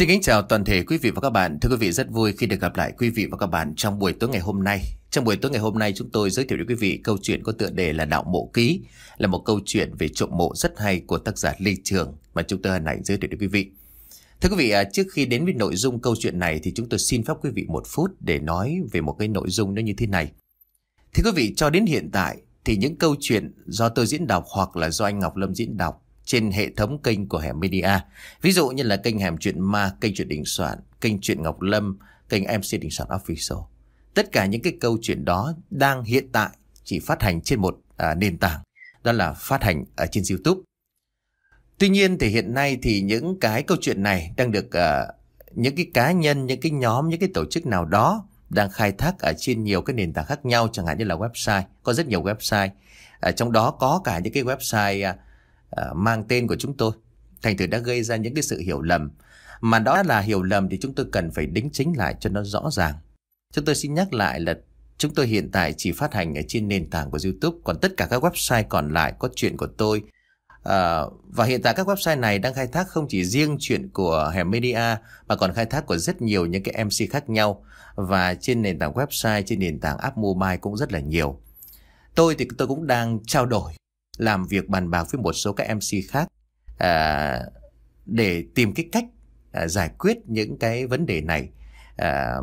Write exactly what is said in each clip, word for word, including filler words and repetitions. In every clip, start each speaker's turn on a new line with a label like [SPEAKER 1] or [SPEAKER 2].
[SPEAKER 1] Xin kính chào toàn thể quý vị và các bạn. Thưa quý vị, rất vui khi được gặp lại quý vị và các bạn trong buổi tối ngày hôm nay. Trong buổi tối ngày hôm nay chúng tôi giới thiệu đến quý vị câu chuyện có tựa đề là Đạo Mộ Ký, là một câu chuyện về trộm mộ rất hay của tác giả Lê Trường mà chúng tôi hân hạnh giới thiệu đến quý vị. Thưa quý vị, trước khi đến với nội dung câu chuyện này thì chúng tôi xin phép quý vị một phút để nói về một cái nội dung nó như thế này. Thưa quý vị, cho đến hiện tại thì những câu chuyện do tôi diễn đọc hoặc là do anh Ngọc Lâm diễn đọc trên hệ thống kênh của Hẻm Media, ví dụ như là kênh Hẻm Chuyện Ma, kênh Chuyện Đình Soạn, kênh Chuyện Ngọc Lâm, kênh em xê Đình Soạn Official, tất cả những cái câu chuyện đó đang hiện tại chỉ phát hành trên một à, nền tảng, đó là phát hành ở trên YouTube. Tuy nhiên thì hiện nay thì những cái câu chuyện này đang được uh, những cái cá nhân, những cái nhóm, những cái tổ chức nào đó đang khai thác ở trên nhiều cái nền tảng khác nhau, chẳng hạn như là website, có rất nhiều website, ở trong đó có cả những cái website uh, uh, mang tên của chúng tôi, thành thử đã gây ra những cái sự hiểu lầm. Mà đó là hiểu lầm thì chúng tôi cần phải đính chính lại cho nó rõ ràng. Chúng tôi xin nhắc lại là chúng tôi hiện tại chỉ phát hành ở trên nền tảng của YouTube, còn tất cả các website còn lại có chuyện của tôi. À, và hiện tại các website này đang khai thác không chỉ riêng chuyện của Hẻm Media mà còn khai thác của rất nhiều những cái em xê khác nhau. Và trên nền tảng website, trên nền tảng app mobile cũng rất là nhiều. Tôi thì tôi cũng đang trao đổi, làm việc bàn bạc với một số các em xê khác à, để tìm cái cách à, giải quyết những cái vấn đề này. à,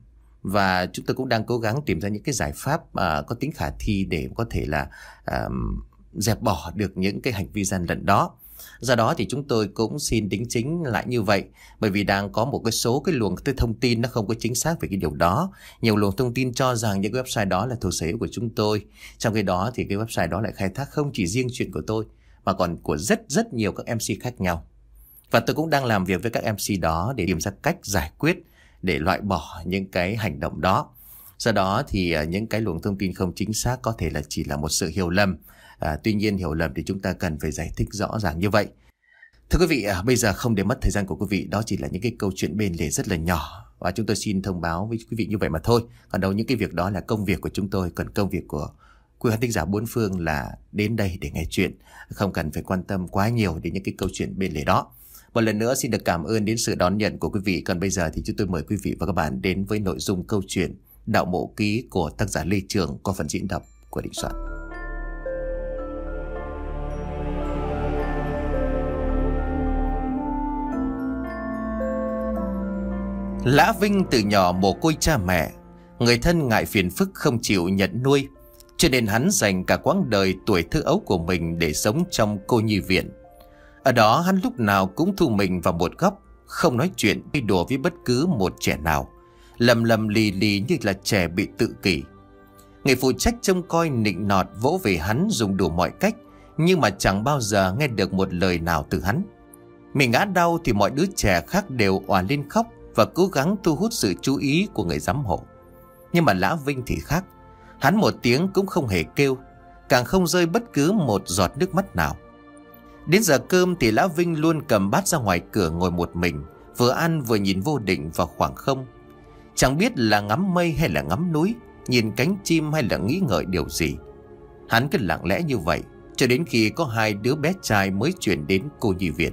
[SPEAKER 1] Và chúng tôi cũng đang cố gắng tìm ra những cái giải pháp à, có tính khả thi để có thể là à, dẹp bỏ được những cái hành vi gian lận đó. Do đó thì chúng tôi cũng xin đính chính lại như vậy, bởi vì đang có một cái số cái luồng cái thông tin nó không có chính xác về cái điều đó. Nhiều luồng thông tin cho rằng những cái website đó là thuộc sở hữu của chúng tôi, trong khi đó thì cái website đó lại khai thác không chỉ riêng chuyện của tôi mà còn của rất rất nhiều các em xê khác nhau. Và tôi cũng đang làm việc với các em xê đó để tìm ra cách giải quyết, để loại bỏ những cái hành động đó. Do đó thì những cái luồng thông tin không chính xác có thể là chỉ là một sự hiểu lầm. À, tuy nhiên hiểu lầm thì chúng ta cần phải giải thích rõ ràng như vậy. Thưa quý vị, à, bây giờ không để mất thời gian của quý vị, đó chỉ là những cái câu chuyện bên lề rất là nhỏ và chúng tôi xin thông báo với quý vị như vậy mà thôi. Còn đâu những cái việc đó là công việc của chúng tôi, còn công việc của quý khán thính giả bốn phương là đến đây để nghe chuyện, không cần phải quan tâm quá nhiều đến những cái câu chuyện bên lề đó. Một lần nữa xin được cảm ơn đến sự đón nhận của quý vị. Còn bây giờ thì chúng tôi mời quý vị và các bạn đến với nội dung câu chuyện Đạo Mộ Ký của tác giả Lê Trường qua phần diễn đọc của Đình Soạn. Lã Vinh từ nhỏ mồ côi cha mẹ, người thân ngại phiền phức không chịu nhận nuôi, cho nên hắn dành cả quãng đời tuổi thơ ấu của mình để sống trong cô nhi viện. Ở đó hắn lúc nào cũng thu mình vào một góc, không nói chuyện hay đùa với bất cứ một trẻ nào, lầm lầm lì lì như là trẻ bị tự kỷ. Người phụ trách trông coi nịnh nọt vỗ về hắn dùng đủ mọi cách, nhưng mà chẳng bao giờ nghe được một lời nào từ hắn. Mình ngã đau thì mọi đứa trẻ khác đều òa lên khóc và cố gắng thu hút sự chú ý của người giám hộ. Nhưng mà Lã Vinh thì khác. Hắn một tiếng cũng không hề kêu, càng không rơi bất cứ một giọt nước mắt nào. Đến giờ cơm thì Lã Vinh luôn cầm bát ra ngoài cửa ngồi một mình, vừa ăn vừa nhìn vô định vào khoảng không. Chẳng biết là ngắm mây hay là ngắm núi, nhìn cánh chim hay là nghĩ ngợi điều gì. Hắn cứ lặng lẽ như vậy cho đến khi có hai đứa bé trai mới chuyển đến cô nhi viện.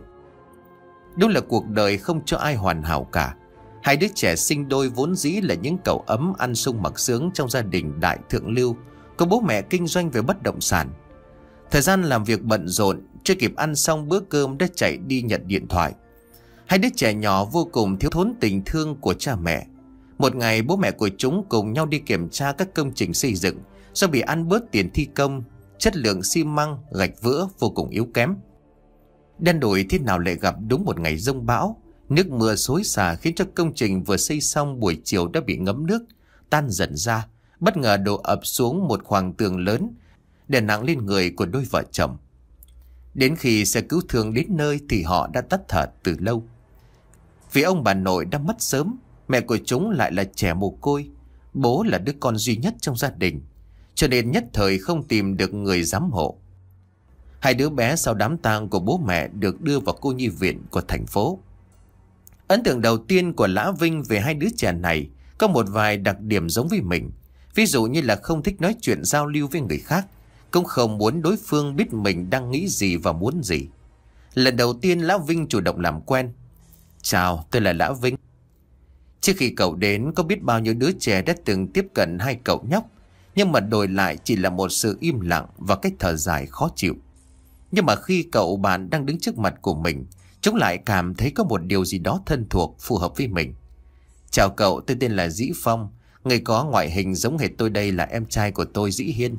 [SPEAKER 1] Đúng là cuộc đời không cho ai hoàn hảo cả. Hai đứa trẻ sinh đôi vốn dĩ là những cậu ấm ăn sung mặc sướng trong gia đình đại thượng lưu, có bố mẹ kinh doanh về bất động sản. Thời gian làm việc bận rộn, chưa kịp ăn xong bữa cơm đã chạy đi nhận điện thoại. Hai đứa trẻ nhỏ vô cùng thiếu thốn tình thương của cha mẹ. Một ngày bố mẹ của chúng cùng nhau đi kiểm tra các công trình xây dựng, do bị ăn bớt tiền thi công, chất lượng xi măng, gạch vữa vô cùng yếu kém. Đen đủi thế nào lại gặp đúng một ngày giông bão. Nước mưa xối xả khiến cho công trình vừa xây xong buổi chiều đã bị ngấm nước, tan dần ra, bất ngờ đổ ập xuống một khoảng tường lớn, đè nặng lên người của đôi vợ chồng. Đến khi xe cứu thương đến nơi thì họ đã tắt thở từ lâu. Vì ông bà nội đã mất sớm, mẹ của chúng lại là trẻ mồ côi, bố là đứa con duy nhất trong gia đình, cho nên nhất thời không tìm được người giám hộ. Hai đứa bé sau đám tang của bố mẹ được đưa vào cô nhi viện của thành phố. Ấn tượng đầu tiên của Lã Vinh về hai đứa trẻ này có một vài đặc điểm giống với mình. Ví dụ như là không thích nói chuyện giao lưu với người khác, cũng không muốn đối phương biết mình đang nghĩ gì và muốn gì. Lần đầu tiên Lã Vinh chủ động làm quen. Chào, tôi là Lã Vinh. Trước khi cậu đến, có biết bao nhiêu đứa trẻ đã từng tiếp cận hai cậu nhóc, nhưng mà đổi lại chỉ là một sự im lặng và cách thở dài khó chịu. Nhưng mà khi cậu bạn đang đứng trước mặt của mình, chúng lại cảm thấy có một điều gì đó thân thuộc, phù hợp với mình. Chào cậu, tôi tên là Dĩ Phong. Người có ngoại hình giống hệt tôi đây là em trai của tôi, Dĩ Hiên.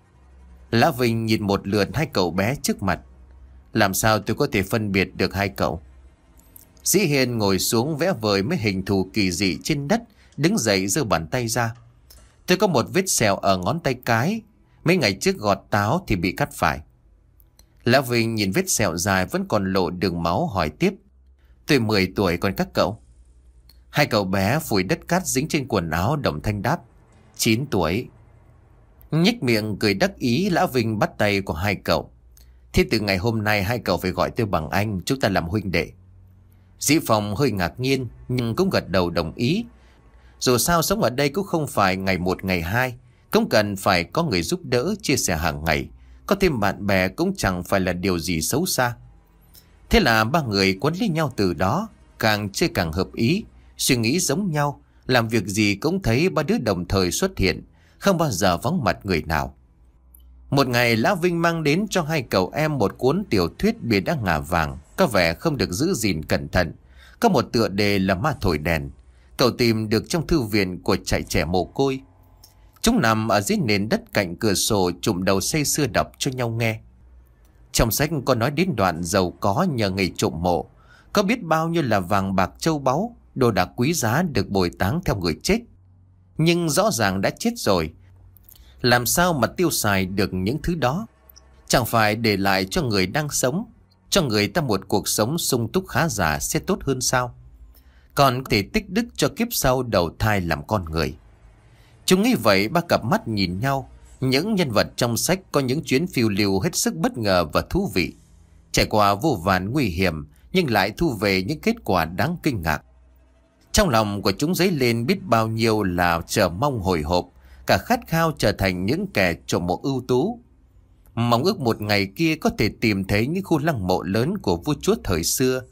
[SPEAKER 1] Lã Vinh nhìn một lượt hai cậu bé trước mặt. Làm sao tôi có thể phân biệt được hai cậu? Dĩ Hiên ngồi xuống vẽ vời mấy hình thù kỳ dị trên đất, đứng dậy giơ bàn tay ra. Tôi có một vết sẹo ở ngón tay cái, mấy ngày trước gọt táo thì bị cắt phải. Lã Vinh nhìn vết sẹo dài vẫn còn lộ đường máu hỏi tiếp. Tôi mười tuổi, còn các cậu? Hai cậu bé phủi đất cát dính trên quần áo, đồng thanh đáp. Chín tuổi. Nhếch miệng cười đắc ý, Lã Vinh bắt tay của hai cậu. Thế từ ngày hôm nay hai cậu phải gọi tôi bằng anh, chúng ta làm huynh đệ. Dĩ Phong hơi ngạc nhiên nhưng cũng gật đầu đồng ý. Dù sao sống ở đây cũng không phải ngày một ngày hai, cũng cần phải có người giúp đỡ, chia sẻ hàng ngày. Có thêm bạn bè cũng chẳng phải là điều gì xấu xa. Thế là ba người quấn lấy nhau từ đó, càng chơi càng hợp ý, suy nghĩ giống nhau, làm việc gì cũng thấy ba đứa đồng thời xuất hiện, không bao giờ vắng mặt người nào. Một ngày Lã Vinh mang đến cho hai cậu em một cuốn tiểu thuyết bìa đã ngả vàng, có vẻ không được giữ gìn cẩn thận. Có một tựa đề là Ma Thổi Đèn. Cậu tìm được trong thư viện của trại trẻ mồ côi. Chúng nằm ở dưới nền đất cạnh cửa sổ, chụm đầu say sưa đọc cho nhau nghe. Trong sách có nói đến đoạn giàu có nhờ nghề trộm mộ, có biết bao nhiêu là vàng bạc châu báu, đồ đạc quý giá được bồi táng theo người chết. Nhưng rõ ràng đã chết rồi, làm sao mà tiêu xài được những thứ đó? Chẳng phải để lại cho người đang sống, cho người ta một cuộc sống sung túc khá giả sẽ tốt hơn sao? Còn có thể tích đức cho kiếp sau đầu thai làm con người. Chúng nghĩ vậy, ba cặp mắt nhìn nhau. Những nhân vật trong sách có những chuyến phiêu lưu hết sức bất ngờ và thú vị, trải qua vô vàn nguy hiểm nhưng lại thu về những kết quả đáng kinh ngạc. Trong lòng của chúng dấy lên biết bao nhiêu là chờ mong hồi hộp, cả khát khao trở thành những kẻ trộm mộ ưu tú. Mong ước một ngày kia có thể tìm thấy những khu lăng mộ lớn của vua chúa thời xưa.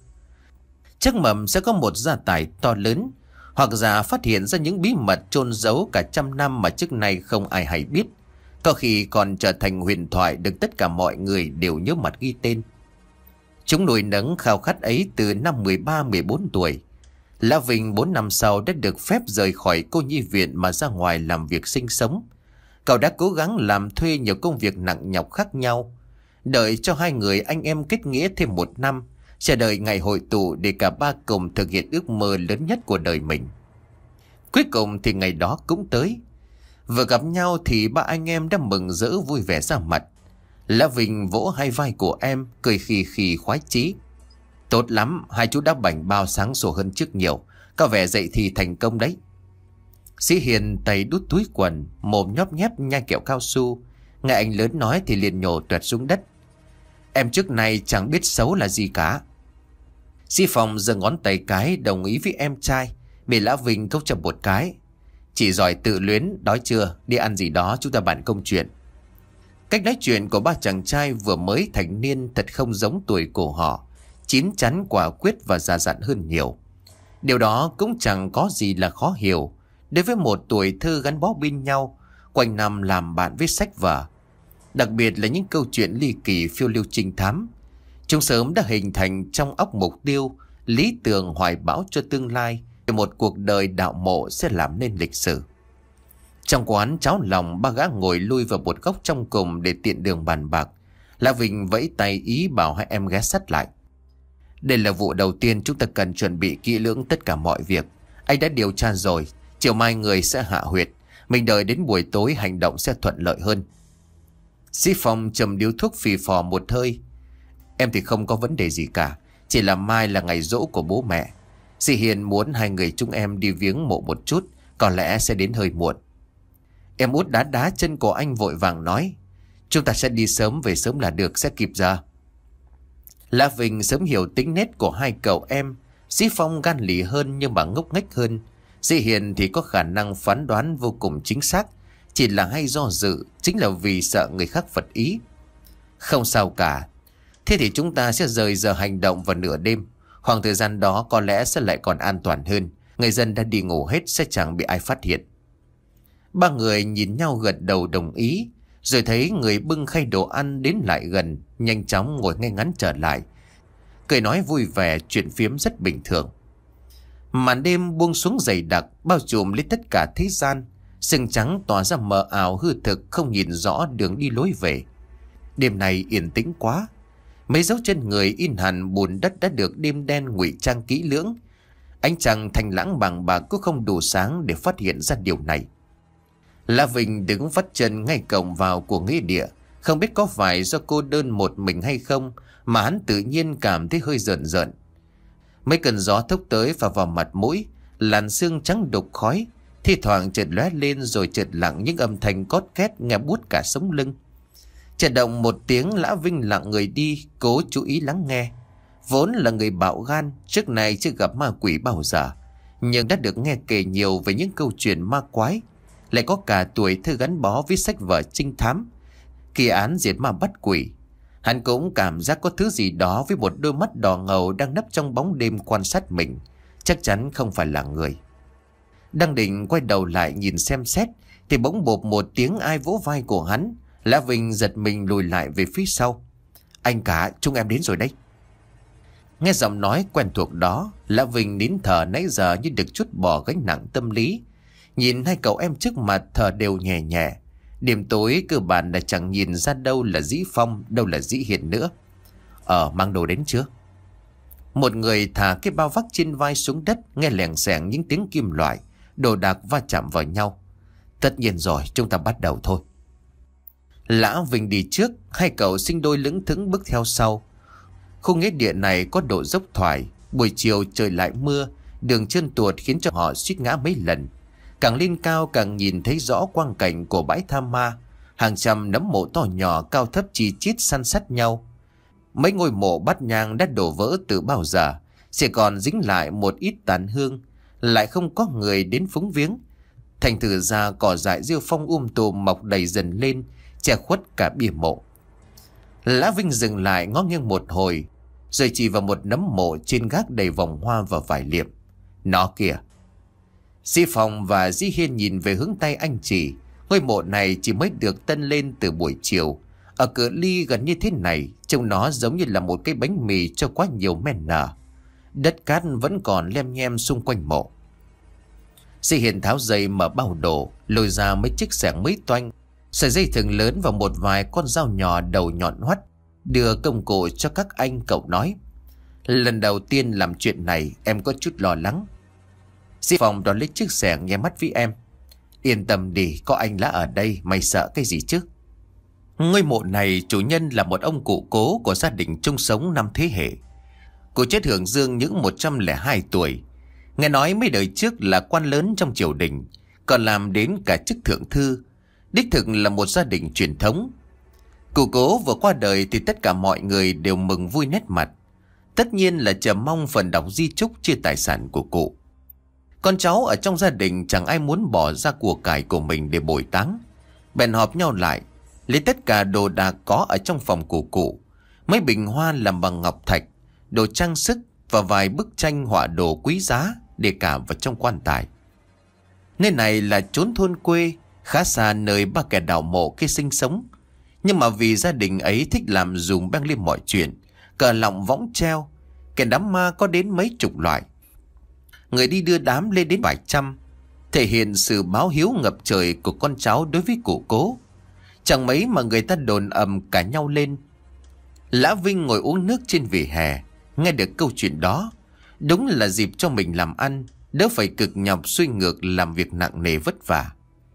[SPEAKER 1] Chắc mầm sẽ có một gia tài to lớn, hoặc giả phát hiện ra những bí mật chôn giấu cả trăm năm mà trước nay không ai hay biết. Có khi còn trở thành huyền thoại được tất cả mọi người đều nhớ mặt ghi tên. Chúng nuôi nấng khao khát ấy từ năm mười ba mười bốn tuổi. Lã Vinh bốn năm sau đã được phép rời khỏi cô nhi viện mà ra ngoài làm việc sinh sống. Cậu đã cố gắng làm thuê nhiều công việc nặng nhọc khác nhau, đợi cho hai người anh em kết nghĩa thêm một năm, chờ đợi ngày hội tụ để cả ba cùng thực hiện ước mơ lớn nhất của đời mình. Cuối cùng thì ngày đó cũng tới. Vừa gặp nhau thì ba anh em đã mừng rỡ vui vẻ ra mặt. Lã Vinh vỗ hai vai của em, cười khì khì khoái chí. Tốt lắm, hai chú đã bảnh bao sáng sủa hơn trước nhiều, có vẻ dậy thì thành công đấy. Sĩ Hiền tay đút túi quần, mồm nhóp nhép nhai kẹo cao su. Nghe anh lớn nói thì liền nhổ tuẹt xuống đất. Em trước này chẳng biết xấu là gì cả. Sĩ Phong giơ ngón tay cái đồng ý với em trai, bị Lã Vinh cốc cho một cái. Chỉ giỏi tự luyến, đói chưa, đi ăn gì đó chúng ta bàn công chuyện. Cách nói chuyện của ba chàng trai vừa mới thành niên thật không giống tuổi của họ, chín chắn, quả quyết và già dặn hơn nhiều. Điều đó cũng chẳng có gì là khó hiểu đối với một tuổi thơ gắn bó bên nhau, quanh năm làm bạn với sách vở. Đặc biệt là những câu chuyện ly kỳ phiêu lưu trinh thám. Chúng sớm đã hình thành trong óc mục tiêu, lý tưởng hoài bão cho tương lai, để một cuộc đời đạo mộ sẽ làm nên lịch sử. Trong quán cháo lòng, ba gã ngồi lui vào một góc trong cùng để tiện đường bàn bạc. Lã Vinh vẫy tay ý bảo hai em ghé sát lại. Đây là vụ đầu tiên, chúng ta cần chuẩn bị kỹ lưỡng tất cả mọi việc. Anh đã điều tra rồi, chiều mai người sẽ hạ huyệt. Mình đợi đến buổi tối hành động sẽ thuận lợi hơn. Sĩ Phong châm điếu thuốc phì phò một hơi. Em thì không có vấn đề gì cả, chỉ là mai là ngày giỗ của bố mẹ. Dì Hiền muốn hai người chúng em đi viếng mộ một chút, có lẽ sẽ đến hơi muộn. Em út đá đá chân của anh vội vàng nói. Chúng ta sẽ đi sớm về sớm là được, sẽ kịp giờ. Lã Vinh sớm hiểu tính nết của hai cậu em. Sĩ Phong gan lì hơn nhưng mà ngốc nghếch hơn. Dì Hiền thì có khả năng phán đoán vô cùng chính xác, chỉ là hay do dự, chính là vì sợ người khác phật ý. Không sao cả. Thế thì chúng ta sẽ rời giờ hành động vào nửa đêm. Khoảng thời gian đó có lẽ sẽ lại còn an toàn hơn. Người dân đã đi ngủ hết sẽ chẳng bị ai phát hiện. Ba người nhìn nhau gật đầu đồng ý. Rồi thấy người bưng khay đồ ăn đến lại gần, nhanh chóng ngồi ngay ngắn trở lại, cười nói vui vẻ, chuyện phiếm rất bình thường. Màn đêm buông xuống dày đặc, bao trùm lấy tất cả thế gian. Sương trắng tỏa ra mờ ảo hư thực, không nhìn rõ đường đi lối về. Đêm này yên tĩnh quá. Mấy dấu chân người in hẳn bùn đất đã được đêm đen ngụy trang kỹ lưỡng. Ánh trăng thanh lãng bằng bạc cũng không đủ sáng để phát hiện ra điều này. Lã Vinh đứng vắt chân ngay cổng vào của nghĩa địa. Không biết có phải do cô đơn một mình hay không mà hắn tự nhiên cảm thấy hơi rợn rợn. Mấy cơn gió thốc tới và vào mặt mũi, làn sương trắng đục khói, thi thoảng chợt lóe lên rồi chợt lặng những âm thanh cót két nghe buốt cả sống lưng. Chợt động một tiếng, Lã Vinh lặng người đi, cố chú ý lắng nghe. Vốn là người bạo gan, trước này chưa gặp ma quỷ bao giờ, nhưng đã được nghe kể nhiều về những câu chuyện ma quái, lại có cả tuổi thơ gắn bó với sách vở trinh thám, kỳ án diệt ma bắt quỷ. Hắn cũng cảm giác có thứ gì đó với một đôi mắt đỏ ngầu đang nấp trong bóng đêm quan sát mình, chắc chắn không phải là người. Đang định quay đầu lại nhìn xem xét thì bỗng bộp một tiếng ai vỗ vai của hắn. Lã Vinh giật mình lùi lại về phía sau. Anh cả, chúng em đến rồi đấy. Nghe giọng nói quen thuộc đó, Lã Vinh nín thở nãy giờ như được trút bỏ gánh nặng tâm lý. Nhìn hai cậu em trước mặt thở đều nhẹ nhẹ. Đêm tối cơ bản là chẳng nhìn ra đâu là Dĩ Phong, đâu là Dĩ Hiền nữa. Ờ, mang đồ đến chưa? Một người thả cái bao vác trên vai xuống đất, nghe lèng xèng những tiếng kim loại, đồ đạc va chạm vào nhau. Tất nhiên rồi, chúng ta bắt đầu thôi. Lã Vinh đi trước, hai cậu sinh đôi lững thững bước theo sau. Khu nghĩa địa này có độ dốc thoải, buổi chiều trời lại mưa, đường trơn tuột khiến cho họ suýt ngã mấy lần. Càng lên cao càng nhìn thấy rõ quang cảnh của bãi tha ma, hàng trăm nấm mộ to nhỏ cao thấp chi chít san sát nhau. Mấy ngôi mộ bát nhang đã đổ vỡ từ bao giờ, chỉ còn dính lại một ít tàn hương, lại không có người đến phúng viếng. Thành thử ra cỏ dại rêu phong um tùm mọc đầy dần lên, che khuất cả bia mộ. Lã Vinh dừng lại ngó nghiêng một hồi, rồi chỉ vào một nấm mộ trên gác đầy vòng hoa và vải liệm. Nó kìa. Dĩ Phong và Dĩ Hiên nhìn về hướng tay anh chỉ. Ngôi mộ này chỉ mới được tân lên từ buổi chiều. Ở cự ly gần như thế này, trông nó giống như là một cái bánh mì cho quá nhiều men nở. Đất cát vẫn còn lem nhem xung quanh mộ. Dĩ Hiên tháo dây mở bao đồ, lôi ra mấy chiếc xẻng mới toanh, sợi dây thừng lớn và một vài con dao nhỏ đầu nhọn hoắt, đưa công cụ cho các anh. Cậu nói, lần đầu tiên làm chuyện này em có chút lo lắng. Dĩ Phong đón lấy chiếc xẻng nháy mắt với em. Yên tâm đi, có anh Lã ở đây, mày sợ cái gì chứ? Ngôi mộ này chủ nhân là một ông cụ cố của gia đình chung sống năm thế hệ. Cụ chết hưởng dương những một trăm lẻ hai tuổi. Nghe nói mấy đời trước là quan lớn trong triều đình, còn làm đến cả chức thượng thư. Đích thực là một gia đình truyền thống. Cụ cố vừa qua đời thì tất cả mọi người đều mừng vui nét mặt. Tất nhiên là chờ mong phần đọc di chúc chia tài sản của cụ. Con cháu ở trong gia đình chẳng ai muốn bỏ ra của cải của mình để bồi táng, bèn họp nhau lại, lấy tất cả đồ đạc có ở trong phòng của cụ, mấy bình hoa làm bằng ngọc thạch, đồ trang sức và vài bức tranh họa đồ quý giá để cả vào trong quan tài. Nơi này là chốn thôn quê, khá xa nơi ba kẻ đào mộ kia sinh sống. Nhưng mà vì gia đình ấy thích làm dùm beng lên mọi chuyện, cờ lọng võng treo, kẻ đám ma có đến mấy chục loại. Người đi đưa đám lên đến vài trăm, thể hiện sự báo hiếu ngập trời của con cháu đối với cụ cố. Chẳng mấy mà người ta đồn ầm cả nhau lên. Lã Vinh ngồi uống nước trên vỉa hè, nghe được câu chuyện đó. Đúng là dịp cho mình làm ăn, đỡ phải cực nhọc xuôi ngược làm việc nặng nề vất vả.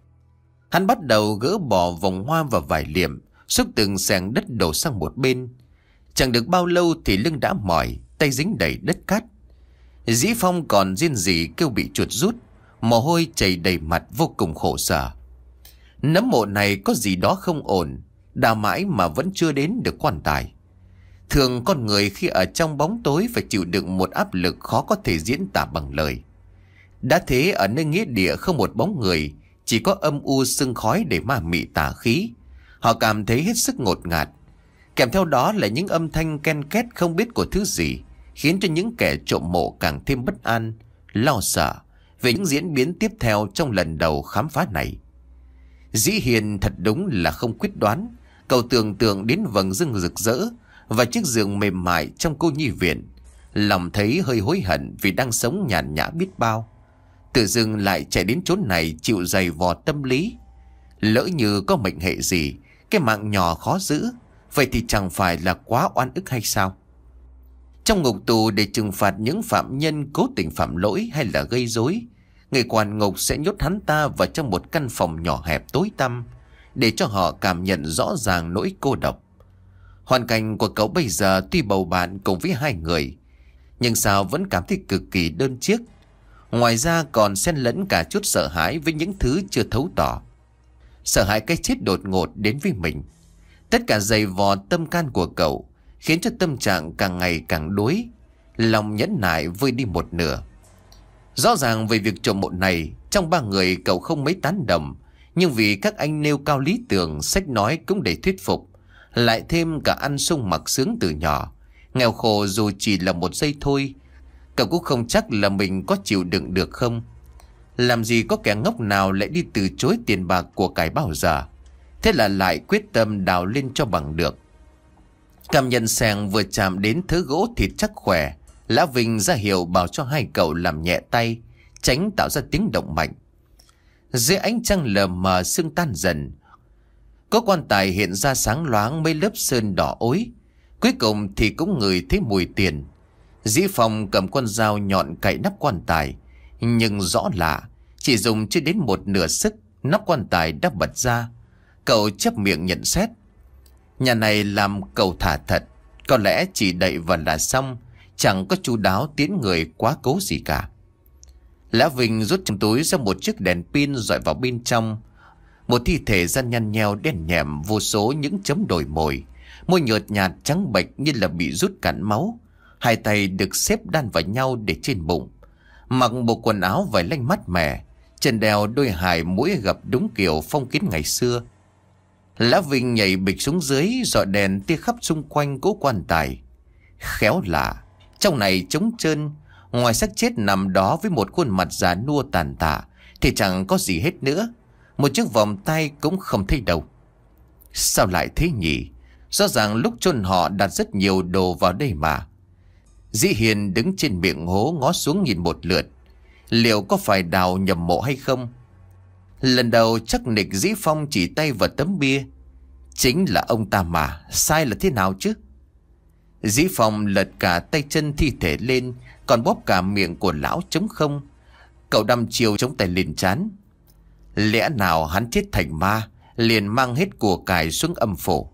[SPEAKER 1] Hắn bắt đầu gỡ bỏ vòng hoa và vải liệm, xúc từng xẻng đất đổ sang một bên. Chẳng được bao lâu thì lưng đã mỏi, tay dính đầy đất cát. Dĩ Phong còn riêng gì kêu bị chuột rút, mồ hôi chảy đầy mặt vô cùng khổ sở. Nấm mộ này có gì đó không ổn, đào mãi mà vẫn chưa đến được quan tài. Thường con người khi ở trong bóng tối phải chịu đựng một áp lực khó có thể diễn tả bằng lời. Đã thế ở nơi nghĩa địa không một bóng người, chỉ có âm u sương khói để ma mị tà khí. Họ cảm thấy hết sức ngột ngạt. Kèm theo đó là những âm thanh ken két không biết của thứ gì, khiến cho những kẻ trộm mộ càng thêm bất an, lo sợ về những diễn biến tiếp theo trong lần đầu khám phá này. Dĩ Hiền thật đúng là không quyết đoán. Cậu tưởng tượng đến vầng dưng rực rỡ và chiếc giường mềm mại trong cô nhi viện, lòng thấy hơi hối hận vì đang sống nhàn nhã biết bao, tự dưng lại chạy đến chốn này chịu giày vò tâm lý. Lỡ như có mệnh hệ gì, cái mạng nhỏ khó giữ, vậy thì chẳng phải là quá oan ức hay sao? Trong ngục tù để trừng phạt những phạm nhân cố tình phạm lỗi hay là gây rối, người quản ngục sẽ nhốt hắn ta vào trong một căn phòng nhỏ hẹp tối tăm để cho họ cảm nhận rõ ràng nỗi cô độc. Hoàn cảnh của cậu bây giờ tuy bầu bạn cùng với hai người, nhưng sao vẫn cảm thấy cực kỳ đơn chiếc. Ngoài ra còn xen lẫn cả chút sợ hãi với những thứ chưa thấu tỏ. Sợ hãi cái chết đột ngột đến với mình. Tất cả dày vò tâm can của cậu khiến cho tâm trạng càng ngày càng đuối, lòng nhẫn nại vơi đi một nửa. Rõ ràng về việc trộm mộ này, trong ba người cậu không mấy tán đồng, nhưng vì các anh nêu cao lý tưởng, sách nói cũng để thuyết phục, lại thêm cả ăn sung mặc sướng từ nhỏ, nghèo khổ dù chỉ là một giây thôi, cậu cũng không chắc là mình có chịu đựng được không. Làm gì có kẻ ngốc nào lại đi từ chối tiền bạc của cải bao giờ. Thế là lại quyết tâm đào lên cho bằng được. Cảm nhận sàng vừa chạm đến thứ gỗ thịt chắc khỏe, Lã Vinh ra hiệu bảo cho hai cậu làm nhẹ tay, tránh tạo ra tiếng động mạnh. Dưới ánh trăng lờ mờ sương tan dần, có quan tài hiện ra sáng loáng mấy lớp sơn đỏ ối. Cuối cùng thì cũng ngửi thấy mùi tiền. Dĩ Phong cầm con dao nhọn cạy nắp quan tài, nhưng rõ lạ, chỉ dùng chưa đến một nửa sức, nắp quan tài đã bật ra. Cậu chép miệng nhận xét: nhà này làm cậu thả thật, có lẽ chỉ đậy vào là xong, chẳng có chu đáo tiến người quá cố gì cả. Lã Vinh rút trong túi ra một chiếc đèn pin dọi vào bên trong. Một thi thể da nhăn nheo đen nhẹm, vô số những chấm đồi mồi, môi nhợt nhạt trắng bệch như là bị rút cạn máu. Hai tay được xếp đan vào nhau để trên bụng, mặc bộ quần áo vải lanh mát mẻ, chân đeo đôi hài mũi gập đúng kiểu phong kiến ngày xưa. Lã Vinh nhảy bịch xuống dưới, dọi đèn tia khắp xung quanh cố quan tài. Khéo lạ, trong này trống trơn, ngoài xác chết nằm đó với một khuôn mặt già nua tàn tạ thì chẳng có gì hết nữa. Một chiếc vòng tay cũng không thấy đâu. Sao lại thế nhỉ? Rõ ràng lúc chôn họ đặt rất nhiều đồ vào đây mà. Dĩ Hiền đứng trên miệng hố ngó xuống nhìn một lượt. Liệu có phải đào nhầm mộ hay không? Lần đầu chắc nịch Dĩ Phong chỉ tay vào tấm bia. Chính là ông ta mà, sai là thế nào chứ? Dĩ Phong lật cả tay chân thi thể lên, còn bóp cả miệng của lão trống không. Cậu đăm chiều chống tay lên trán. Lẽ nào hắn chết thành ma, liền mang hết của cải xuống âm phủ?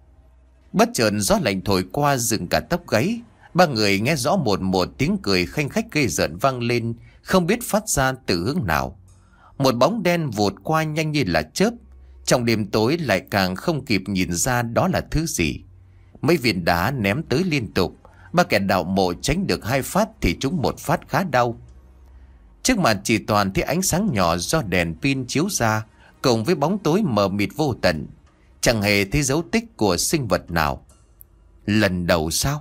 [SPEAKER 1] Bất chợt gió lạnh thổi qua dựng cả tóc gáy. Ba người nghe rõ một một tiếng cười khanh khách gây rợn vang lên, không biết phát ra từ hướng nào. Một bóng đen vụt qua nhanh như là chớp. Trong đêm tối lại càng không kịp nhìn ra đó là thứ gì. Mấy viên đá ném tới liên tục. Ba kẻ đạo mộ tránh được hai phát thì trúng một phát khá đau. Trước mặt chỉ toàn thấy ánh sáng nhỏ do đèn pin chiếu ra, cùng với bóng tối mờ mịt vô tận. Chẳng hề thấy dấu tích của sinh vật nào. Lần đầu sao?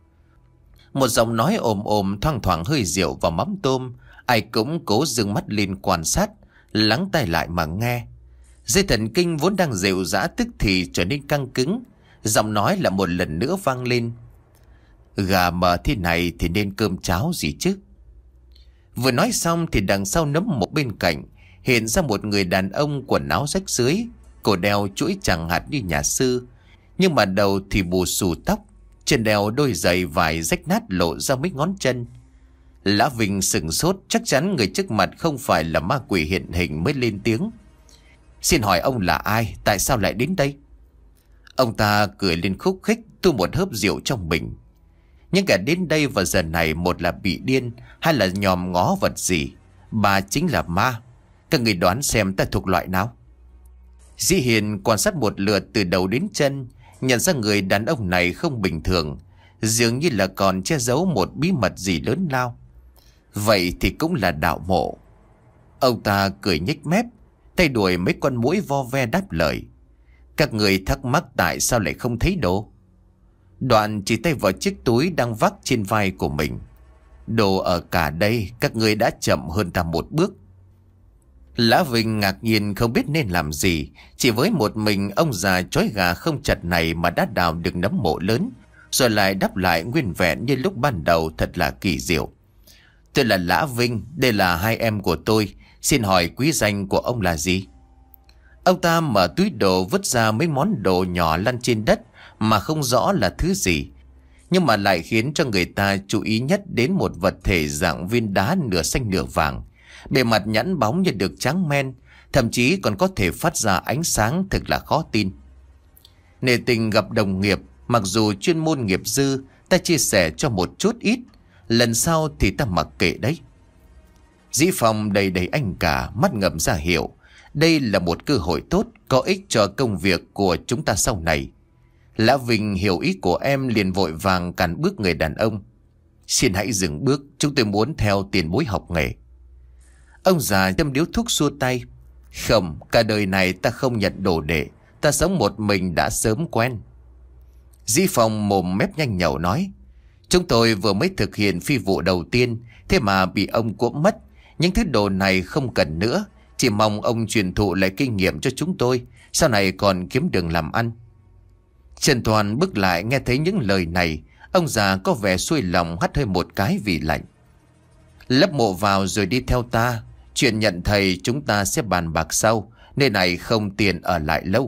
[SPEAKER 1] Một giọng nói ồm ồm thoang thoảng hơi rượu và mắm tôm. Ai cũng cố dừng mắt lên quan sát, lắng tai lại mà nghe. Dây thần kinh vốn đang dịu dã tức thì trở nên căng cứng. Giọng nói là một lần nữa vang lên: gà mờ thế này thì nên cơm cháo gì chứ? Vừa nói xong thì đằng sau nấm một bên cạnh hiện ra một người đàn ông quần áo rách rưới, cổ đeo chuỗi chẳng hạt như nhà sư, nhưng mà đầu thì bù xù tóc, chân đeo đôi giày vải rách nát lộ ra mấy ngón chân. Lã Vinh sừng sốt, chắc chắn người trước mặt không phải là ma quỷ hiện hình mới lên tiếng: xin hỏi ông là ai, tại sao lại đến đây? Ông ta cười lên khúc khích, tu một hớp rượu trong bình. Nhưng cả đến đây vào giờ này, một là bị điên, hai là nhòm ngó vật gì. Bà chính là ma. Các người đoán xem ta thuộc loại nào? Dĩ Hiền quan sát một lượt từ đầu đến chân, nhận ra người đàn ông này không bình thường, dường như là còn che giấu một bí mật gì lớn lao. Vậy thì cũng là đạo mộ. Ông ta cười nhếch mép, tay đuổi mấy con muỗi vo ve đáp lời: các người thắc mắc tại sao lại không thấy đồ? Đoạn chỉ tay vào chiếc túi đang vác trên vai của mình. Đồ ở cả đây, các ngươi đã chậm hơn ta một bước. Lã Vinh ngạc nhiên không biết nên làm gì. Chỉ với một mình ông già trói gà không chặt này mà đã đào được nấm mộ lớn, rồi lại đắp lại nguyên vẹn như lúc ban đầu, thật là kỳ diệu. Tôi là Lã Vinh, đây là hai em của tôi. Xin hỏi quý danh của ông là gì? Ông ta mở túi đồ vứt ra mấy món đồ nhỏ lăn trên đất mà không rõ là thứ gì, nhưng mà lại khiến cho người ta chú ý nhất đến một vật thể dạng viên đá nửa xanh nửa vàng. Bề mặt nhẵn bóng như được tráng men, thậm chí còn có thể phát ra ánh sáng, thực là khó tin. Nể tình gặp đồng nghiệp, mặc dù chuyên môn nghiệp dư, ta chia sẻ cho một chút ít, lần sau thì ta mặc kệ đấy. Dĩ Phong đầy đầy anh cả, mắt ngậm ra hiệu đây là một cơ hội tốt, có ích cho công việc của chúng ta sau này. Lã Vinh hiểu ý của em, liền vội vàng cản bước người đàn ông. Xin hãy dừng bước, chúng tôi muốn theo tiền bối học nghề. Ông già châm điếu thuốc xua tay. Không, cả đời này ta không nhận đồ đệ, ta sống một mình đã sớm quen. Dĩ Phong mồm mép nhanh nhẩu nói. Chúng tôi vừa mới thực hiện phi vụ đầu tiên, thế mà bị ông cuỗm mất. Những thứ đồ này không cần nữa, chỉ mong ông truyền thụ lại kinh nghiệm cho chúng tôi, sau này còn kiếm đường làm ăn. Trần Toàn bước lại nghe thấy những lời này, ông già có vẻ xuôi lòng, hắt hơi một cái vì lạnh. Lấp mộ vào rồi đi theo ta, chuyện nhận thầy chúng ta sẽ bàn bạc sau, nơi này không tiền ở lại lâu.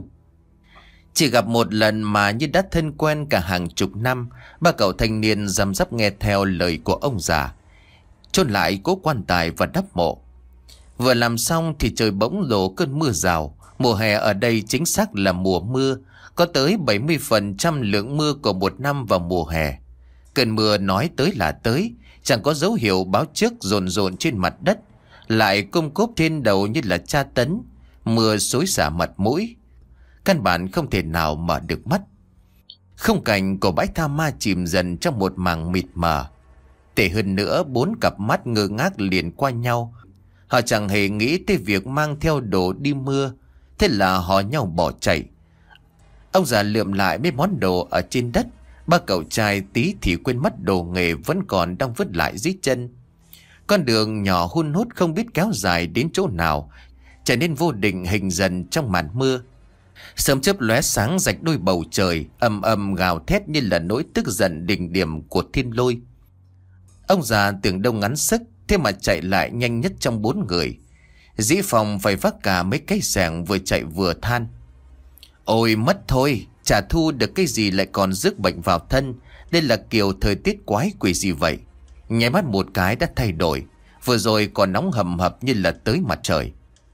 [SPEAKER 1] Chỉ gặp một lần mà như đã thân quen cả hàng chục năm, ba cậu thanh niên răm rắp nghe theo lời của ông già, chôn lại cố quan tài và đắp mộ. Vừa làm xong thì trời bỗng đổ cơn mưa rào. Mùa hè ở đây chính xác là mùa mưa, có tới bảy mươi phần trăm lượng mưa của một năm vào mùa hè. Cơn mưa nói tới là tới, chẳng có dấu hiệu báo trước, rồn rồn trên mặt đất, lại cung cốp trên đầu như là tra tấn. Mưa xối xả mặt mũi, căn bản không thể nào mở được mắt. Khung cảnh của bãi tha ma chìm dần trong một màng mịt mờ. Tệ hơn nữa, bốn cặp mắt ngơ ngác liền qua nhau. Họ chẳng hề nghĩ tới việc mang theo đồ đi mưa, thế là họ nhau bỏ chạy. Ông già lượm lại mấy món đồ ở trên đất. Ba cậu trai tí thì quên mất đồ nghề vẫn còn đang vứt lại dưới chân. Con đường nhỏ hun hút không biết kéo dài đến chỗ nào, trở nên vô định hình dần trong màn mưa. Sớm chớp lóe sáng rạch đôi bầu trời, ầm ầm gào thét như là nỗi tức giận đỉnh điểm của thiên lôi. Ông già tưởng đâu ngắn sức, thế mà chạy lại nhanh nhất trong bốn người. Dĩ Phong phải vác cả mấy cái xẻng, vừa chạy vừa than. Ôi mất thôi, chả thu được cái gì lại còn rước bệnh vào thân. Đây là kiểu thời tiết quái quỷ gì vậy? Nháy mắt một cái đã thay đổi, vừa rồi còn nóng hầm hập như là tới mặt trời.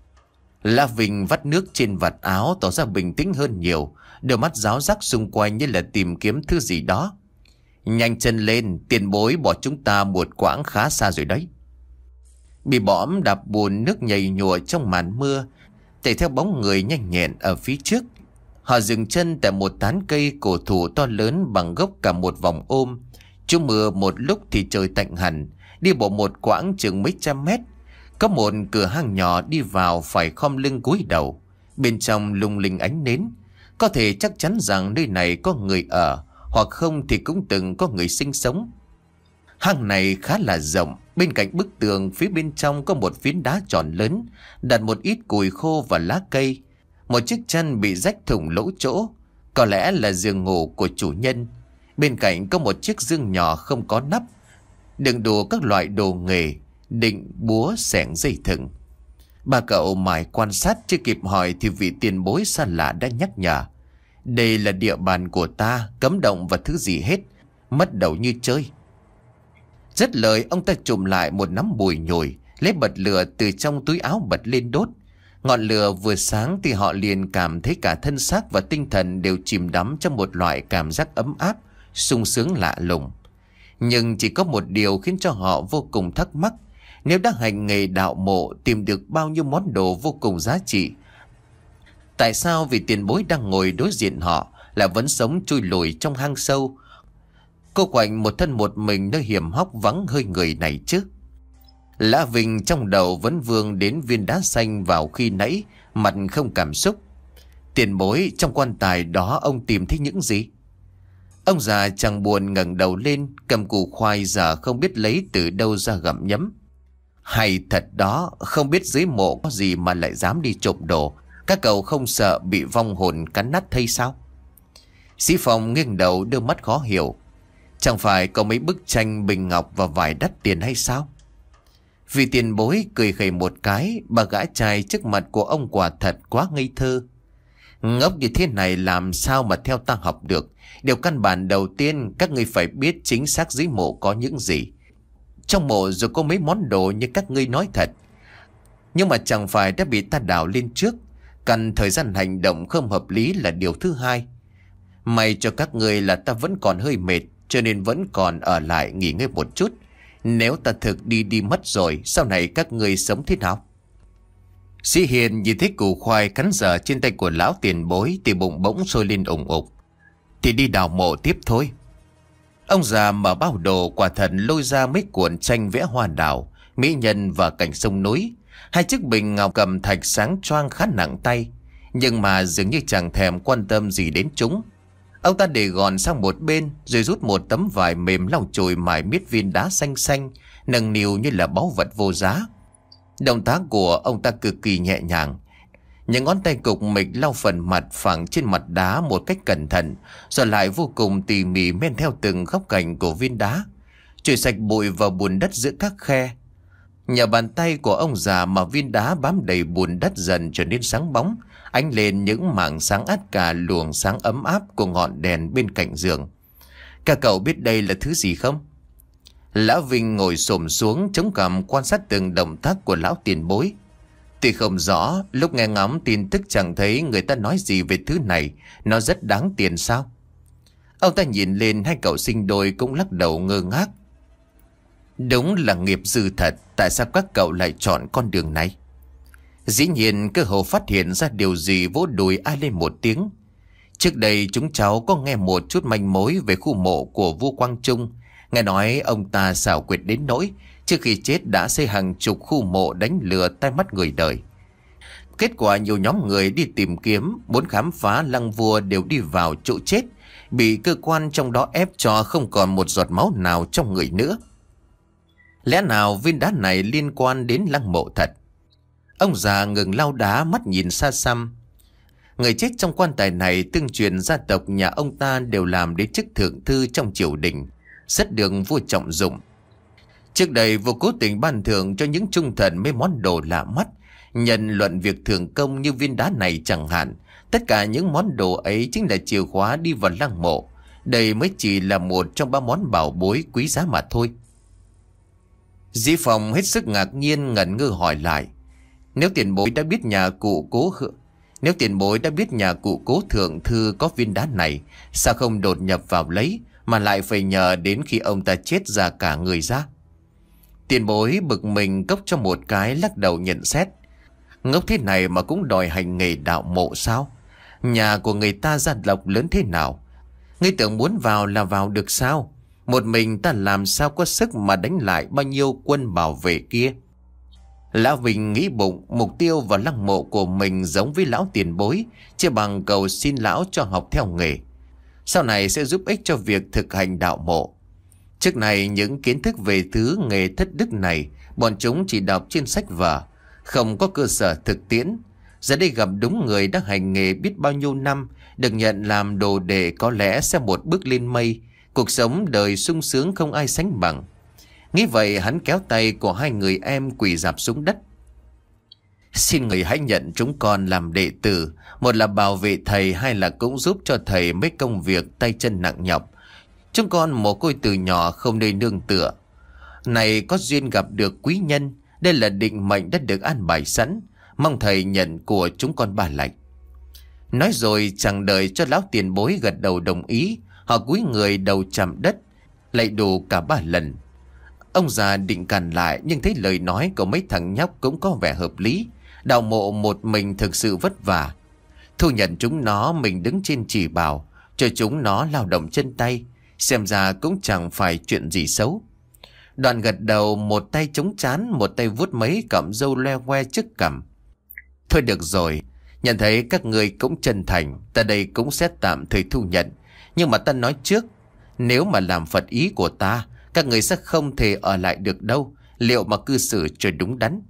[SPEAKER 1] La Vinh vắt nước trên vạt áo tỏ ra bình tĩnh hơn nhiều, đôi mắt ráo rắc xung quanh như là tìm kiếm thứ gì đó. Nhanh chân lên, tiền bối bỏ chúng ta một quãng khá xa rồi đấy. Bị bõm đạp bùn nước nhầy nhụa trong màn mưa, chạy theo bóng người nhanh nhẹn ở phía trước. Họ dừng chân tại một tán cây cổ thụ to lớn bằng gốc cả một vòng ôm. Chú mưa một lúc thì trời tạnh hẳn. Đi bộ một quãng chừng mấy trăm mét, có một cửa hang nhỏ, đi vào phải khom lưng cúi đầu. Bên trong lung linh ánh nến, có thể chắc chắn rằng nơi này có người ở, hoặc không thì cũng từng có người sinh sống. Hang này khá là rộng, bên cạnh bức tường phía bên trong có một phiến đá tròn lớn, đặt một ít củi khô và lá cây. Một chiếc chăn bị rách thủng lỗ chỗ, có lẽ là giường ngủ của chủ nhân. Bên cạnh có một chiếc giường nhỏ không có nắp, đựng đủ các loại đồ nghề, định, búa, xẻng, dây thừng. Ba cậu mải quan sát, chưa kịp hỏi thì vị tiền bối xa lạ đã nhắc nhở. Đây là địa bàn của ta, cấm động vào thứ gì hết, mất đầu như chơi. Dứt lời, ông ta chùm lại một nắm bùi nhồi, lấy bật lửa từ trong túi áo bật lên đốt. Ngọn lửa vừa sáng thì họ liền cảm thấy cả thân xác và tinh thần đều chìm đắm trong một loại cảm giác ấm áp, sung sướng lạ lùng. Nhưng chỉ có một điều khiến cho họ vô cùng thắc mắc. Nếu đã hành nghề đạo mộ, tìm được bao nhiêu món đồ vô cùng giá trị, tại sao vị tiền bối đang ngồi đối diện họ là vẫn sống chui lùi trong hang sâu, cô quạnh một thân một mình nơi hiểm hóc vắng hơi người này chứ? Lã Vinh trong đầu vẫn vương đến viên đá xanh vào khi nãy, mặt không cảm xúc. Tiền bối, trong quan tài đó ông tìm thấy những gì? Ông già chẳng buồn ngẩng đầu lên, cầm củ khoai giờ không biết lấy từ đâu ra gặm nhấm. Hay thật đó, không biết dưới mộ có gì mà lại dám đi trộm đồ. Các cậu không sợ bị vong hồn cắn nát thây sao? Sĩ Phong nghiêng đầu đưa mắt khó hiểu. Chẳng phải có mấy bức tranh bình ngọc và vải đắt tiền hay sao? Vì tiền bối cười khẩy một cái, bà gã trai trước mặt của ông quả thật quá ngây thơ. Ngốc như thế này làm sao mà theo ta học được. Điều căn bản đầu tiên các ngươi phải biết chính xác dưới mộ có những gì. Trong mộ dù có mấy món đồ như các ngươi nói thật, nhưng mà chẳng phải đã bị ta đào lên trước. Cần thời gian hành động không hợp lý là điều thứ hai. May cho các ngươi là ta vẫn còn hơi mệt, cho nên vẫn còn ở lại nghỉ ngơi một chút. Nếu ta thực đi đi mất rồi, sau này các ngươi sống thế nào? Sĩ Hiền nhìn thấy củ khoai cắn dở trên tay của lão tiền bối thì bụng bỗng sôi lên ủng ục. Thì đi đào mộ tiếp thôi. Ông già mở bao đồ quả thần lôi ra mấy cuộn tranh vẽ hoa đào, mỹ nhân và cảnh sông núi. Hai chiếc bình ngọc cầm thạch sáng choang khá nặng tay, nhưng mà dường như chẳng thèm quan tâm gì đến chúng. Ông ta để gọn sang một bên, rồi rút một tấm vải mềm lau chùi mài miết viên đá xanh xanh, nâng niu như là báu vật vô giá. Động tác của ông ta cực kỳ nhẹ nhàng. Những ngón tay cục mịch lau phần mặt phẳng trên mặt đá một cách cẩn thận, rồi lại vô cùng tỉ mỉ men theo từng góc cạnh của viên đá, chùi sạch bụi vào bùn đất giữa các khe. Nhờ bàn tay của ông già mà viên đá bám đầy bùn đất dần trở nên sáng bóng, ánh lên những mảng sáng át cả luồng sáng ấm áp của ngọn đèn bên cạnh giường. Các cậu biết đây là thứ gì không? Lão Vinh ngồi xổm xuống chống cằm quan sát từng động tác của lão tiền bối. Tuy không rõ, lúc nghe ngóng tin tức chẳng thấy người ta nói gì về thứ này, nó rất đáng tiền sao? Ông ta nhìn lên hai cậu sinh đôi cũng lắc đầu ngơ ngác. Đúng là nghiệp dư thật, tại sao các cậu lại chọn con đường này? Dĩ nhiên cơ hồ phát hiện ra điều gì vỗ đùi ai lên một tiếng. Trước đây chúng cháu có nghe một chút manh mối về khu mộ của vua Quang Trung. Nghe nói ông ta xảo quyệt đến nỗi trước khi chết đã xây hàng chục khu mộ đánh lừa tai mắt người đời. Kết quả nhiều nhóm người đi tìm kiếm, muốn khám phá lăng vua đều đi vào chỗ chết, bị cơ quan trong đó ép cho không còn một giọt máu nào trong người nữa. Lẽ nào viên đá này liên quan đến lăng mộ thật? Ông già ngừng lau đá, mắt nhìn xa xăm. Người chết trong quan tài này tương truyền gia tộc nhà ông ta đều làm đến chức thượng thư trong triều đình, rất được vua trọng dụng. Trước đây vua cố tình ban thưởng cho những trung thần mấy món đồ lạ mắt, nhận luận việc thưởng công như viên đá này chẳng hạn. Tất cả những món đồ ấy chính là chìa khóa đi vào lăng mộ. Đây mới chỉ là một trong ba món bảo bối quý giá mà thôi. Dĩ Phong hết sức ngạc nhiên ngẩn ngơ hỏi lại. Nếu tiền bối đã biết nhà cụ cố Nếu tiền bối đã biết nhà cụ cố thượng thư có viên đá này, sao không đột nhập vào lấy, mà lại phải nhờ đến khi ông ta chết ra cả người ra? Tiền bối bực mình cốc cho một cái, lắc đầu nhận xét. Ngốc thế này mà cũng đòi hành nghề đạo mộ sao? Nhà của người ta gia lộc lớn thế nào, ngươi tưởng muốn vào là vào được sao? Một mình ta làm sao có sức mà đánh lại bao nhiêu quân bảo vệ kia? Lão Vinh nghĩ bụng, mục tiêu vào lăng mộ của mình giống với lão tiền bối, chỉ bằng cầu xin lão cho học theo nghề, sau này sẽ giúp ích cho việc thực hành đạo mộ. Trước này những kiến thức về thứ nghề thất đức này bọn chúng chỉ đọc trên sách vở, không có cơ sở thực tiễn. Giờ đây gặp đúng người đã hành nghề biết bao nhiêu năm, được nhận làm đồ đệ, có lẽ sẽ một bước lên mây, cuộc sống đời sung sướng không ai sánh bằng. Nghĩ vậy hắn kéo tay của hai người em quỳ rạp xuống đất. Xin người hãy nhận chúng con làm đệ tử, một là bảo vệ thầy, hai là cũng giúp cho thầy mấy công việc tay chân nặng nhọc. Chúng con mồ côi từ nhỏ không nơi nương tựa, này có duyên gặp được quý nhân, đây là định mệnh đã được an bài sẵn, mong thầy nhận của chúng con ba lạy. Nói rồi chẳng đợi cho lão tiền bối gật đầu đồng ý, họ cúi người đầu chạm đất, lạy đủ cả ba lần. Ông già định cản lại, nhưng thấy lời nói của mấy thằng nhóc cũng có vẻ hợp lý. Đào mộ một mình thực sự vất vả, thu nhận chúng nó mình đứng trên chỉ bảo, cho chúng nó lao động chân tay, xem ra cũng chẳng phải chuyện gì xấu. Đoạn gật đầu, một tay chống trán, một tay vuốt mấy cọng râu loe ngoe trước cằm. Thôi được rồi, nhận thấy các người cũng chân thành, ta đây cũng sẽ tạm thời thu nhận. Nhưng mà ta nói trước, nếu mà làm phật ý của ta, các người sẽ không thể ở lại được đâu. Liệu mà cư xử cho đúng đắn.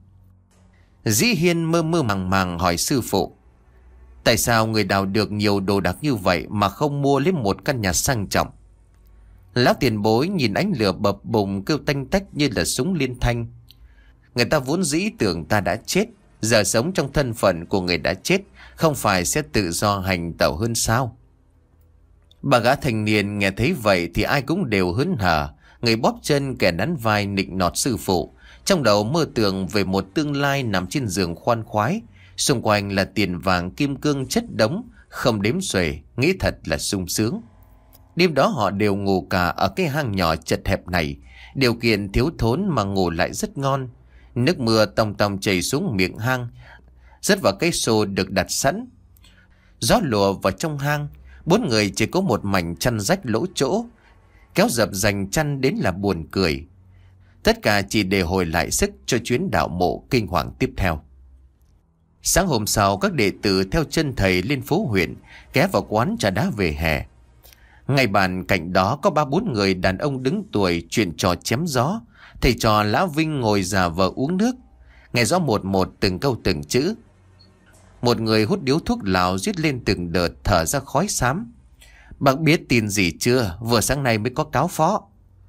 [SPEAKER 1] Dĩ Hiên mơ mơ màng màng hỏi sư phụ: tại sao người đào được nhiều đồ đạc như vậy mà không mua lấy một căn nhà sang trọng? Lão tiền bối nhìn ánh lửa bập bùng kêu tanh tách như là súng liên thanh: người ta vốn dĩ tưởng ta đã chết, giờ sống trong thân phận của người đã chết, không phải sẽ tự do hành tẩu hơn sao? Bà gã thanh niên nghe thấy vậy thì ai cũng đều hớn hở, người bóp chân kẻ đắn vai nịnh nọt sư phụ, trong đầu mơ tưởng về một tương lai nằm trên giường khoan khoái, xung quanh là tiền vàng kim cương chất đống không đếm xuể, nghĩ thật là sung sướng. Đêm đó họ đều ngủ cả ở cái hang nhỏ chật hẹp này, điều kiện thiếu thốn mà ngủ lại rất ngon. Nước mưa tòng tòng chảy xuống miệng hang, rớt vào cái xô được đặt sẵn. Gió lùa vào trong hang, bốn người chỉ có một mảnh chăn rách lỗ chỗ, kéo dập dành chăn đến là buồn cười. Tất cả chỉ để hồi lại sức cho chuyến đạo mộ kinh hoàng tiếp theo. Sáng hôm sau, các đệ tử theo chân thầy lên phố huyện, ghé vào quán trà đá về hè. Ngay bàn cạnh đó có ba bốn người đàn ông đứng tuổi chuyện trò chém gió. Thầy trò Lã Vinh ngồi giả vờ uống nước, nghe rõ một một từng câu từng chữ. Một người hút điếu thuốc lào rít lên từng đợt, thở ra khói xám. Bác biết tin gì chưa? Vừa sáng nay mới có cáo phó.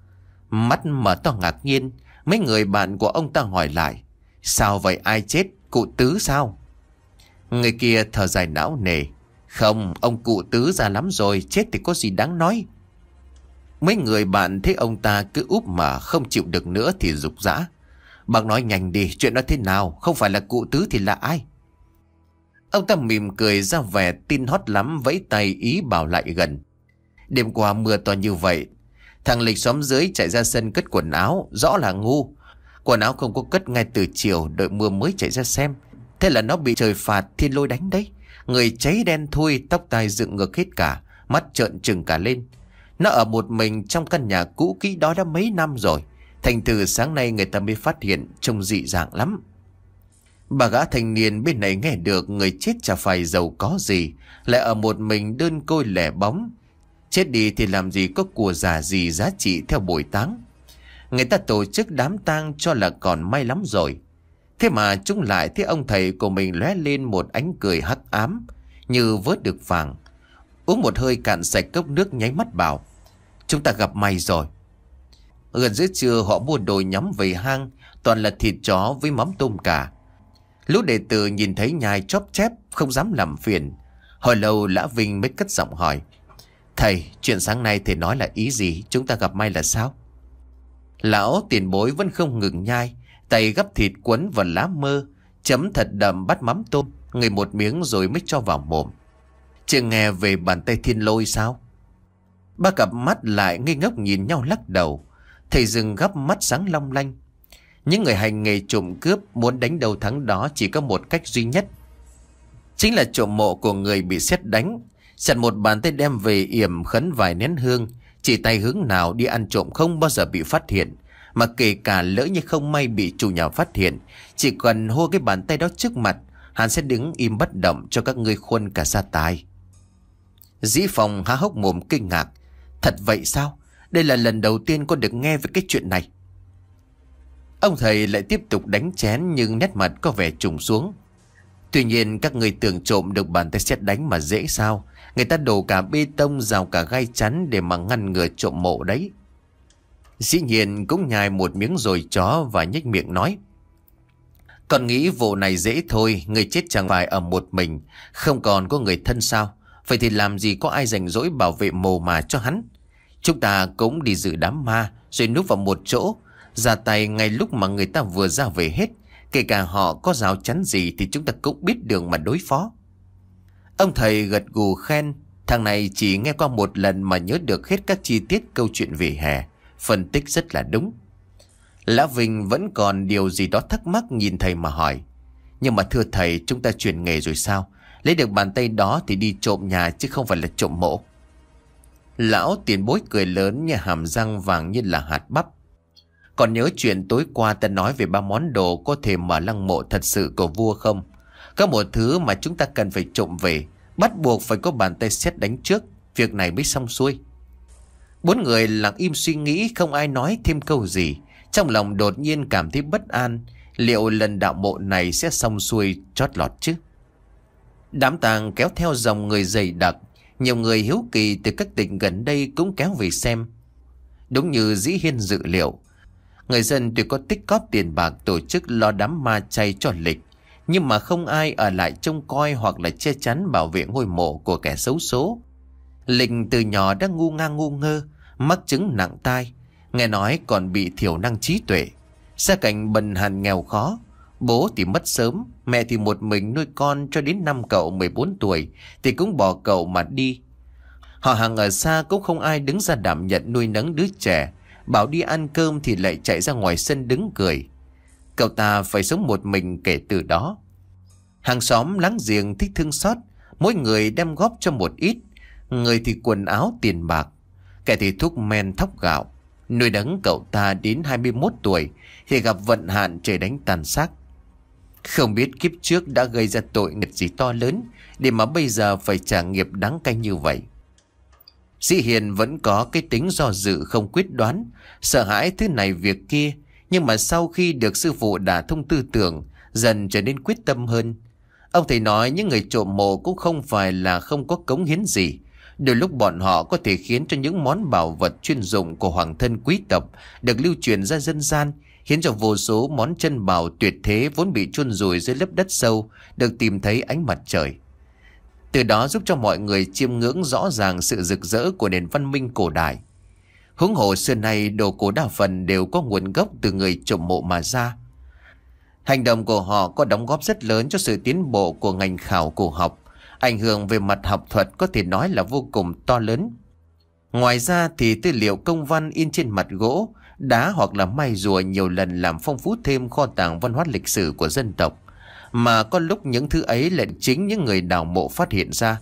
[SPEAKER 1] Mắt mở to ngạc nhiên, mấy người bạn của ông ta hỏi lại: sao vậy, ai chết? Cụ Tứ sao? Người kia thở dài não nề: không, ông cụ Tứ già lắm rồi, chết thì có gì đáng nói. Mấy người bạn thấy ông ta cứ úp mà không chịu được nữa thì rục rã: bác nói nhanh đi, chuyện đó thế nào? Không phải là cụ Tứ thì là ai? Ông ta mỉm cười ra vẻ tin hót lắm, vẫy tay ý bảo lại gần. Đêm qua mưa to như vậy, thằng Lịch xóm dưới chạy ra sân cất quần áo, rõ là ngu. Quần áo không có cất ngay từ chiều, đợi mưa mới chạy ra xem. Thế là nó bị trời phạt thiên lôi đánh đấy. Người cháy đen thui, tóc tai dựng ngược hết cả, mắt trợn trừng cả lên. Nó ở một mình trong căn nhà cũ kỹ đó đã mấy năm rồi, thành thử sáng nay người ta mới phát hiện, trông dị dạng lắm. Bà gã thanh niên bên này nghe được người chết chả phải giàu có gì, lại ở một mình đơn côi lẻ bóng. Chết đi thì làm gì có của già gì giá trị theo buổi táng. Người ta tổ chức đám tang cho là còn may lắm rồi. Thế mà chúng lại thấy ông thầy của mình lóe lên một ánh cười hắc ám, như vớt được vàng. Uống một hơi cạn sạch cốc nước, nháy mắt bảo: chúng ta gặp may rồi. Gần giữa trưa họ mua đồ nhắm về hang, toàn là thịt chó với mắm tôm cả. Lũ đệ tử nhìn thấy nhai chóp chép, không dám làm phiền. Hồi lâu Lã Vinh mới cất giọng hỏi: thầy, chuyện sáng nay thầy nói là ý gì? Chúng ta gặp may là sao? Lão tiền bối vẫn không ngừng nhai, tay gắp thịt quấn vào lá mơ, chấm thật đậm bát mắm tôm, người một miếng rồi mới cho vào mồm. Chưa nghe về bàn tay thiên lôi sao? Ba cặp mắt lại ngây ngốc nhìn nhau lắc đầu. Thầy dừng gắp mắt sáng long lanh. Những người hành nghề trộm cướp muốn đánh đầu thắng đó chỉ có một cách duy nhất, chính là trộm mộ của người bị sét đánh, chặt một bàn tay đem về yểm khấn vài nén hương. Chỉ tay hướng nào đi ăn trộm không bao giờ bị phát hiện. Mà kể cả lỡ như không may bị chủ nhà phát hiện, chỉ cần hô cái bàn tay đó trước mặt, hắn sẽ đứng im bất động cho các ngươi khuân cả gia tài. Dĩ Phong há hốc mồm kinh ngạc: thật vậy sao? Đây là lần đầu tiên con được nghe về cái chuyện này. Ông thầy lại tiếp tục đánh chén, nhưng nét mặt có vẻ trùng xuống. Tuy nhiên các người tưởng trộm được bàn tay sét đánh mà dễ sao? Người ta đổ cả bê tông, rào cả gai chắn để mà ngăn ngừa trộm mộ đấy. Dĩ nhiên cũng nhai một miếng rồi chó và nhếch miệng nói: con nghĩ vụ này dễ thôi, người chết chẳng phải ở một mình, không còn có người thân sao? Vậy thì làm gì có ai rảnh rỗi bảo vệ mồ mà cho hắn. Chúng ta cũng đi dự đám ma, rồi núp vào một chỗ, ra tay ngay lúc mà người ta vừa ra về hết. Kể cả họ có rào chắn gì thì chúng ta cũng biết đường mà đối phó. Ông thầy gật gù khen. Thằng này chỉ nghe qua một lần mà nhớ được hết các chi tiết câu chuyện về hè, phân tích rất là đúng. Lã Vinh vẫn còn điều gì đó thắc mắc nhìn thầy mà hỏi: nhưng mà thưa thầy, chúng ta chuyển nghề rồi sao? Lấy được bàn tay đó thì đi trộm nhà chứ không phải là trộm mộ. Lão tiền bối cười lớn, như hàm răng vàng như là hạt bắp. Còn nhớ chuyện tối qua ta nói về ba món đồ có thể mở lăng mộ thật sự của vua không? Có một thứ mà chúng ta cần phải trộm về, bắt buộc phải có bàn tay sét đánh trước. việc này mới xong xuôi. Bốn người lặng im suy nghĩ, không ai nói thêm câu gì. Trong lòng đột nhiên cảm thấy bất an. Liệu lần đạo mộ này sẽ xong xuôi chót lọt chứ? Đám tang kéo theo dòng người dày đặc. Nhiều người hiếu kỳ từ các tỉnh gần đây cũng kéo về xem. Đúng như Dĩ Hiên dự liệu, người dân tuy có tích cóp tiền bạc tổ chức lo đám ma chay cho Lịch, nhưng mà không ai ở lại trông coi hoặc là che chắn bảo vệ ngôi mộ của kẻ xấu số. Lịch từ nhỏ đã ngu ngang ngu ngơ, mắc chứng nặng tai, nghe nói còn bị thiểu năng trí tuệ. Gia cảnh bần hàn nghèo khó, bố thì mất sớm, mẹ thì một mình nuôi con cho đến năm cậu mười bốn tuổi thì cũng bỏ cậu mà đi. Họ hàng ở xa cũng không ai đứng ra đảm nhận nuôi nấng đứa trẻ, bảo đi ăn cơm thì lại chạy ra ngoài sân đứng cười. Cậu ta phải sống một mình kể từ đó. Hàng xóm láng giềng thích thương xót, mỗi người đem góp cho một ít, người thì quần áo tiền bạc, kẻ thì thuốc men thóc gạo. Nuôi nấng cậu ta đến hai mươi mốt tuổi thì gặp vận hạn trời đánh tàn xác. Không biết kiếp trước đã gây ra tội nghiệp gì to lớn để mà bây giờ phải trả nghiệp đáng cay như vậy. Dĩ Hiền vẫn có cái tính do dự không quyết đoán, sợ hãi thứ này việc kia, nhưng mà sau khi được sư phụ đả thông tư tưởng, dần trở nên quyết tâm hơn. Ông thầy nói những người trộm mộ cũng không phải là không có cống hiến gì. Đôi lúc bọn họ có thể khiến cho những món bảo vật chuyên dụng của hoàng thân quý tộc được lưu truyền ra dân gian, khiến cho vô số món chân bảo tuyệt thế vốn bị chôn vùi dưới lớp đất sâu được tìm thấy ánh mặt trời. Từ đó giúp cho mọi người chiêm ngưỡng rõ ràng sự rực rỡ của nền văn minh cổ đại. Huống hồ xưa nay đồ cổ đa phần đều có nguồn gốc từ người trộm mộ mà ra. Hành động của họ có đóng góp rất lớn cho sự tiến bộ của ngành khảo cổ học, ảnh hưởng về mặt học thuật có thể nói là vô cùng to lớn. Ngoài ra thì tư liệu công văn in trên mặt gỗ, đá hoặc là mai rùa nhiều lần làm phong phú thêm kho tàng văn hóa lịch sử của dân tộc. Mà có lúc những thứ ấy là chính những người đào mộ phát hiện ra.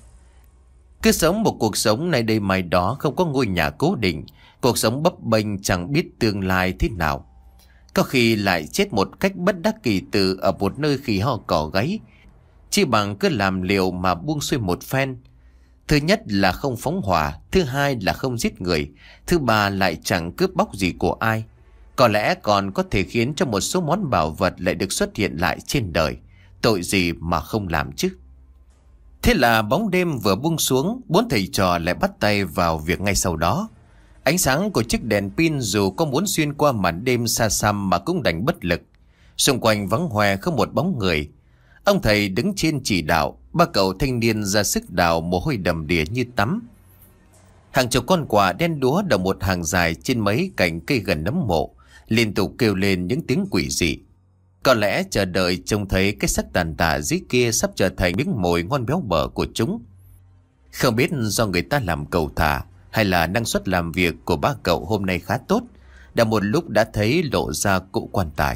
[SPEAKER 1] Cứ sống một cuộc sống này đây mai đó, không có ngôi nhà cố định, cuộc sống bấp bênh chẳng biết tương lai thế nào. Có khi lại chết một cách bất đắc kỳ tử ở một nơi khỉ ho cỏ gáy, chỉ bằng cứ làm liều mà buông xuôi một phen. Thứ nhất là không phóng hỏa, thứ hai là không giết người, thứ ba lại chẳng cướp bóc gì của ai. Có lẽ còn có thể khiến cho một số món bảo vật lại được xuất hiện lại trên đời. Tội gì mà không làm chứ. Thế là bóng đêm vừa buông xuống, bốn thầy trò lại bắt tay vào việc ngay sau đó. Ánh sáng của chiếc đèn pin dù có muốn xuyên qua màn đêm xa xăm mà cũng đành bất lực. Xung quanh vắng hoe không một bóng người. Ông thầy đứng trên chỉ đạo, ba cậu thanh niên ra sức đào, mồ hôi đầm đìa như tắm. Hàng chục con quạ đen đúa đầu một hàng dài trên mấy cành cây gần nấm mộ, liên tục kêu lên những tiếng quỷ dị. Có lẽ chờ đợi trông thấy cái xác tàn tạ dưới kia sắp trở thành miếng mồi ngon béo bở của chúng. Không biết do người ta làm cầu thả hay là năng suất làm việc của ba cậu hôm nay khá tốt, đã một lúc đã thấy lộ ra cụ quan tài.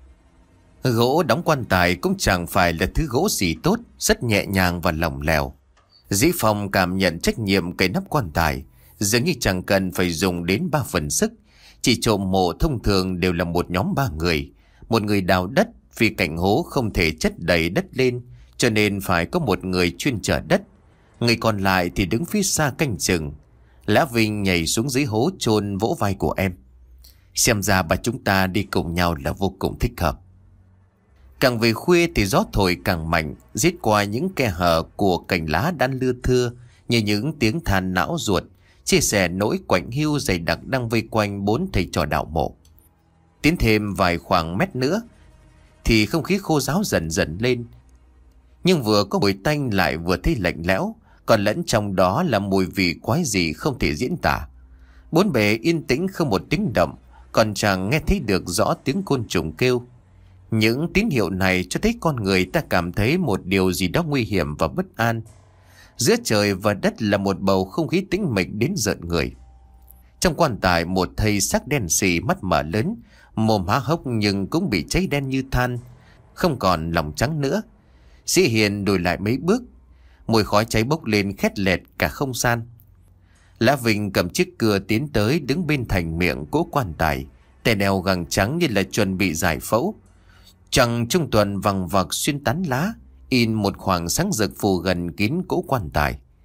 [SPEAKER 1] Gỗ đóng quan tài cũng chẳng phải là thứ gỗ gì tốt, rất nhẹ nhàng và lỏng lẻo. Dĩ Phong cảm nhận trách nhiệm cấy nắp quan tài, dường như chẳng cần phải dùng đến ba phần sức. Chỉ trộm mộ thông thường đều là một nhóm ba người. Một người đào đất, vì cạnh hố không thể chất đầy đất lên, cho nên phải có một người chuyên chở đất. Người còn lại thì đứng phía xa canh chừng. Lã Vinh nhảy xuống dưới hố chôn vỗ vai của em. Xem ra bà chúng ta đi cùng nhau là vô cùng thích hợp. Càng về khuya thì gió thổi càng mạnh, giết qua những khe hở của cành lá đan lưa thưa như những tiếng than não ruột, chia sẻ nỗi quạnh hiu dày đặc đang vây quanh bốn thầy trò đạo mộ. Tiến thêm vài khoảng mét nữa thì không khí khô ráo dần dần lên, nhưng vừa có mùi tanh lại vừa thấy lạnh lẽo, còn lẫn trong đó là mùi vị quái dị không thể diễn tả. Bốn bề yên tĩnh không một tiếng động, còn chẳng nghe thấy được rõ tiếng côn trùng kêu. Những tín hiệu này cho thấy con người ta cảm thấy một điều gì đó nguy hiểm và bất an. Giữa trời và đất là một bầu không khí tĩnh mịch đến rợn người. Trong quan tài một thây xác đen xì, mắt mở lớn, mồm há hốc nhưng cũng bị cháy đen như than, không còn lòng trắng nữa. Dĩ Hiền lùi lại mấy bước, mùi khói cháy bốc lên khét lẹt cả không gian. Lã Vinh cầm chiếc cưa tiến tới, đứng bên thành miệng cố quan tài, tay đeo găng trắng như là chuẩn bị giải phẫu. Trăng trung tuần vằng vặc xuyên tán lá, in một khoảng sáng rực phủ gần kín cỗ quan tài.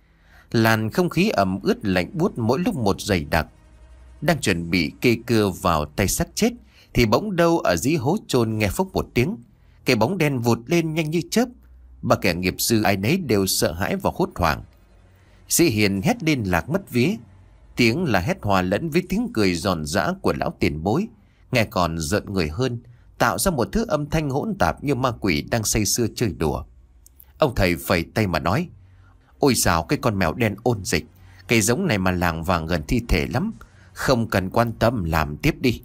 [SPEAKER 1] Làn không khí ẩm ướt lạnh buốt mỗi lúc một dày đặc. Đang chuẩn bị kê cưa vào tay xác chết thì bỗng đâu ở dưới hố chôn nghe phốc một tiếng. Cái bóng đen vụt lên nhanh như chớp. Bà kẻ nghiệp dư ai nấy đều sợ hãi và hốt hoảng. Dĩ Hiền hét lên lạc mất vía. Tiếng là hét hòa lẫn với tiếng cười giòn giã của lão tiền bối, nghe còn rợn người hơn, tạo ra một thứ âm thanh hỗn tạp như ma quỷ đang say sưa chơi đùa. Ông thầy phẩy tay mà nói: Ôi dào, cái con mèo đen ôn dịch, cái giống này mà làng vàng gần thi thể lắm, không cần quan tâm, làm tiếp đi.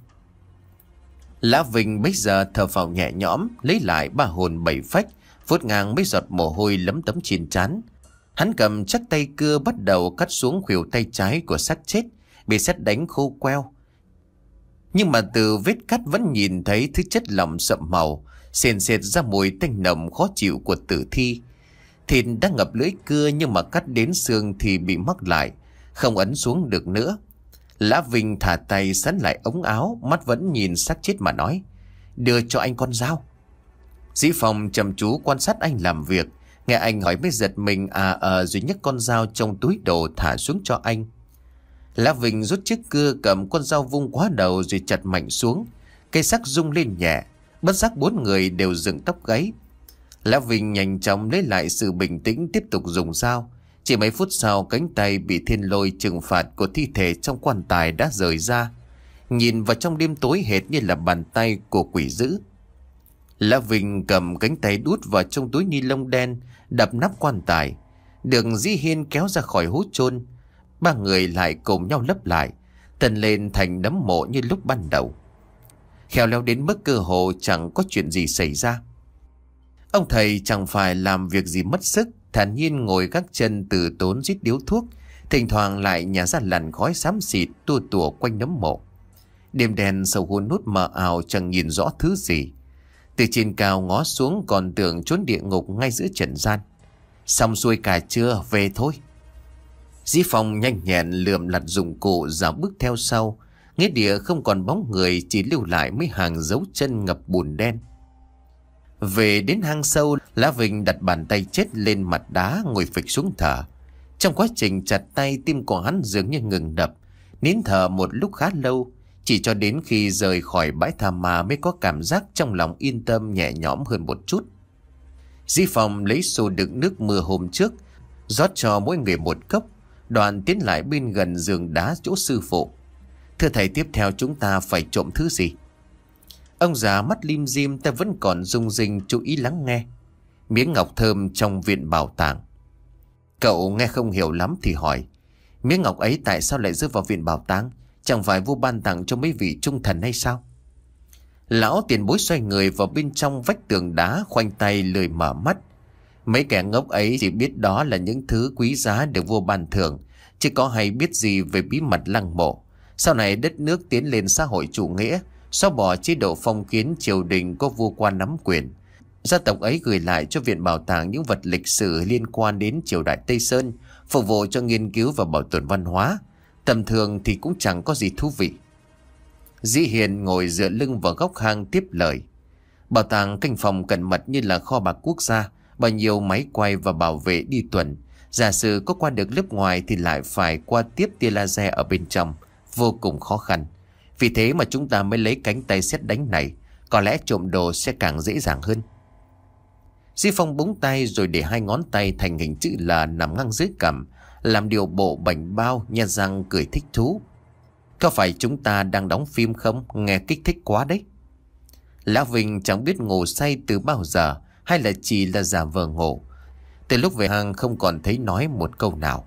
[SPEAKER 1] Lã Vinh bây giờ thở phào nhẹ nhõm, lấy lại ba hồn bảy phách, vuốt ngang mấy giọt mồ hôi lấm tấm trên trán. Hắn cầm chắc tay cưa bắt đầu cắt xuống khuỷu tay trái của xác chết, bị sét đánh khô queo. Nhưng mà từ vết cắt vẫn nhìn thấy thứ chất lỏng sậm màu, sền sệt ra mùi tanh nồng khó chịu của tử thi. Thịt đã ngập lưỡi cưa nhưng mà cắt đến xương thì bị mắc lại, không ấn xuống được nữa. Lã Vinh thả tay sắn lại ống áo, mắt vẫn nhìn xác chết mà nói: Đưa cho anh con dao. Dĩ Phong chăm chú quan sát anh làm việc, nghe anh hỏi mới giật mình à ờ rồi nhấc con dao trong túi đồ thả xuống cho anh. Lã Vinh rút chiếc cưa cầm con dao vung quá đầu rồi chặt mạnh xuống. Cây xác rung lên nhẹ, bất giác bốn người đều dựng tóc gáy. Lã Vinh nhanh chóng lấy lại sự bình tĩnh, tiếp tục dùng dao. Chỉ mấy phút sau, cánh tay bị thiên lôi trừng phạt của thi thể trong quan tài đã rời ra, nhìn vào trong đêm tối hệt như là bàn tay của quỷ dữ. Lã Vinh cầm cánh tay đút vào trong túi ni lông đen, đập nắp quan tài. Đường Dĩ Hiên kéo ra khỏi hố chôn. Ba người lại cùng nhau lấp lại, tần lên thành nấm mộ như lúc ban đầu. Khéo léo đến mức cơ hồ chẳng có chuyện gì xảy ra. Ông thầy chẳng phải làm việc gì mất sức, thản nhiên ngồi gác chân từ tốn rít điếu thuốc, thỉnh thoảng lại nhả ra làn khói xám xịt tua tủa quanh nấm mộ. Đêm đen sâu hun hút mờ ảo, chẳng nhìn rõ thứ gì. Từ trên cao ngó xuống còn tưởng trốn địa ngục ngay giữa trần gian. Xong xuôi cả chưa, về thôi. Dĩ Phong nhanh nhẹn lượm lặt dụng cụ dạo bước theo sau. Nghĩa địa không còn bóng người, chỉ lưu lại mấy hàng dấu chân ngập bùn đen. Về đến hang sâu, Lã Vinh đặt bàn tay chết lên mặt đá, ngồi phịch xuống thở. Trong quá trình chặt tay, tim của hắn dường như ngừng đập, nín thở một lúc khá lâu. Chỉ cho đến khi rời khỏi bãi tha ma mới có cảm giác trong lòng yên tâm nhẹ nhõm hơn một chút. Dĩ Phong lấy xô đựng nước mưa hôm trước, rót cho mỗi người một cốc, đoàn tiến lại bên gần giường đá chỗ sư phụ. Thưa thầy, tiếp theo chúng ta phải trộm thứ gì? Ông già mắt lim dim, ta vẫn còn rung rinh chú ý lắng nghe. Miếng ngọc thơm trong viện bảo tàng. Cậu nghe không hiểu lắm thì hỏi: Miếng ngọc ấy tại sao lại rơi vào viện bảo tàng? Chẳng phải vua ban tặng cho mấy vị trung thần hay sao? Lão tiền bối xoay người vào bên trong vách tường đá, khoanh tay lười mở mắt. Mấy kẻ ngốc ấy chỉ biết đó là những thứ quý giá được vua ban thưởng, chứ có hay biết gì về bí mật lăng mộ. Sau này đất nước tiến lên xã hội chủ nghĩa, xóa bỏ chế độ phong kiến triều đình có vua quan nắm quyền. Gia tộc ấy gửi lại cho viện bảo tàng những vật lịch sử liên quan đến triều đại Tây Sơn, phục vụ cho nghiên cứu và bảo tồn văn hóa. Tầm thường thì cũng chẳng có gì thú vị. Dĩ Hiền ngồi dựa lưng vào góc hang tiếp lời: Bảo tàng canh phòng cẩn mật như là kho bạc quốc gia, bao nhiêu máy quay và bảo vệ đi tuần. Giả sử có qua được lớp ngoài thì lại phải qua tiếp tia laser ở bên trong, vô cùng khó khăn. Vì thế mà chúng ta mới lấy cánh tay sét đánh này, có lẽ trộm đồ sẽ càng dễ dàng hơn. Dĩ Phong búng tay rồi để hai ngón tay thành hình chữ L nằm ngang dưới cằm, làm điều bộ bảnh bao, nhe răng cười thích thú. Có phải chúng ta đang đóng phim không? Nghe kích thích quá đấy. Lã Vinh chẳng biết ngủ say từ bao giờ hay là chỉ là giả vờ ngủ. Từ lúc về hang không còn thấy nói một câu nào.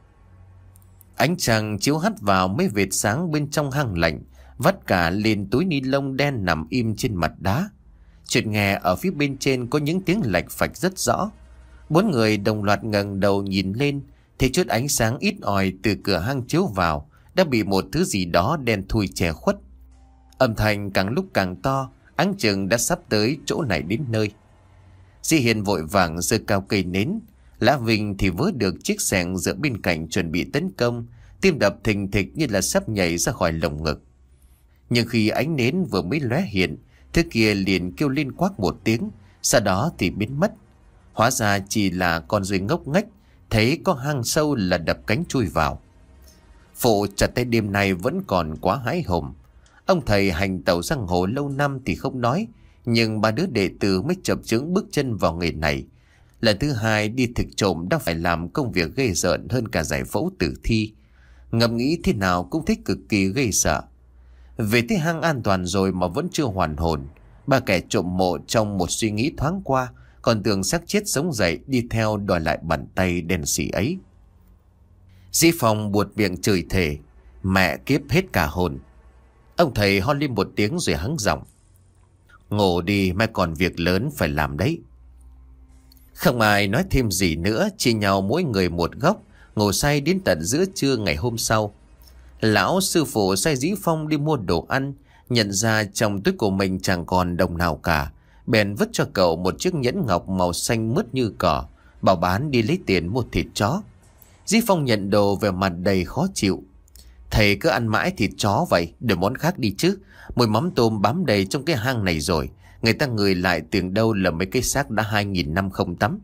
[SPEAKER 1] Ánh trăng chiếu hắt vào mấy vệt sáng bên trong hang lạnh, vắt cả lên túi ni lông đen nằm im trên mặt đá. Chợt nghe ở phía bên trên có những tiếng lạch phạch rất rõ. Bốn người đồng loạt ngẩng đầu nhìn lên, thì chút ánh sáng ít ỏi từ cửa hang chiếu vào đã bị một thứ gì đó đen thui che khuất. Âm thanh càng lúc càng to, áng chừng đã sắp tới chỗ này đến nơi. Dĩ Hiền vội vàng giơ cao cây nến. Lã Vinh thì vớ được chiếc xẻng giữa bên cạnh chuẩn bị tấn công, tim đập thình thịch như là sắp nhảy ra khỏi lồng ngực. Nhưng khi ánh nến vừa mới lóe hiện, thứ kia liền kêu lên quát một tiếng, sau đó thì biến mất. Hóa ra chỉ là con ruồi ngốc nghếch thấy có hang sâu là đập cánh chui vào. Phụ chặt tay đêm nay vẫn còn quá hãi hùng. Ông thầy hành tẩu giang hồ lâu năm thì không nói, nhưng ba đứa đệ tử mới chập chững bước chân vào nghề này. Lần thứ hai đi thực trộm đã phải làm công việc ghê rợn hơn cả giải phẫu tử thi. Ngẫm nghĩ thế nào cũng thấy cực kỳ ghê sợ. Về tới hang an toàn rồi mà vẫn chưa hoàn hồn. Ba kẻ trộm mộ trong một suy nghĩ thoáng qua còn tưởng xác chết sống dậy đi theo đòi lại bàn tay đen sì ấy. Dĩ Phong buột miệng chửi thề: mẹ kiếp hết cả hồn. Ông thầy ho lên một tiếng rồi hắng giọng: ngủ đi, mai còn việc lớn phải làm đấy. Không ai nói thêm gì nữa, chia nhau mỗi người một góc, ngủ say đến tận giữa trưa ngày hôm sau. Lão sư phụ sai Dĩ Phong đi mua đồ ăn, nhận ra trong túi của mình chẳng còn đồng nào cả, bèn vứt cho cậu một chiếc nhẫn ngọc màu xanh mướt như cỏ, bảo bán đi lấy tiền mua thịt chó. Dĩ Phong nhận đồ về mặt đầy khó chịu: thầy cứ ăn mãi thịt chó vậy, đổi món khác đi chứ. Mùi mắm tôm bám đầy trong cái hang này rồi, người ta ngửi lại tưởng đâu là mấy cái xác đã hai nghìn năm không tắm.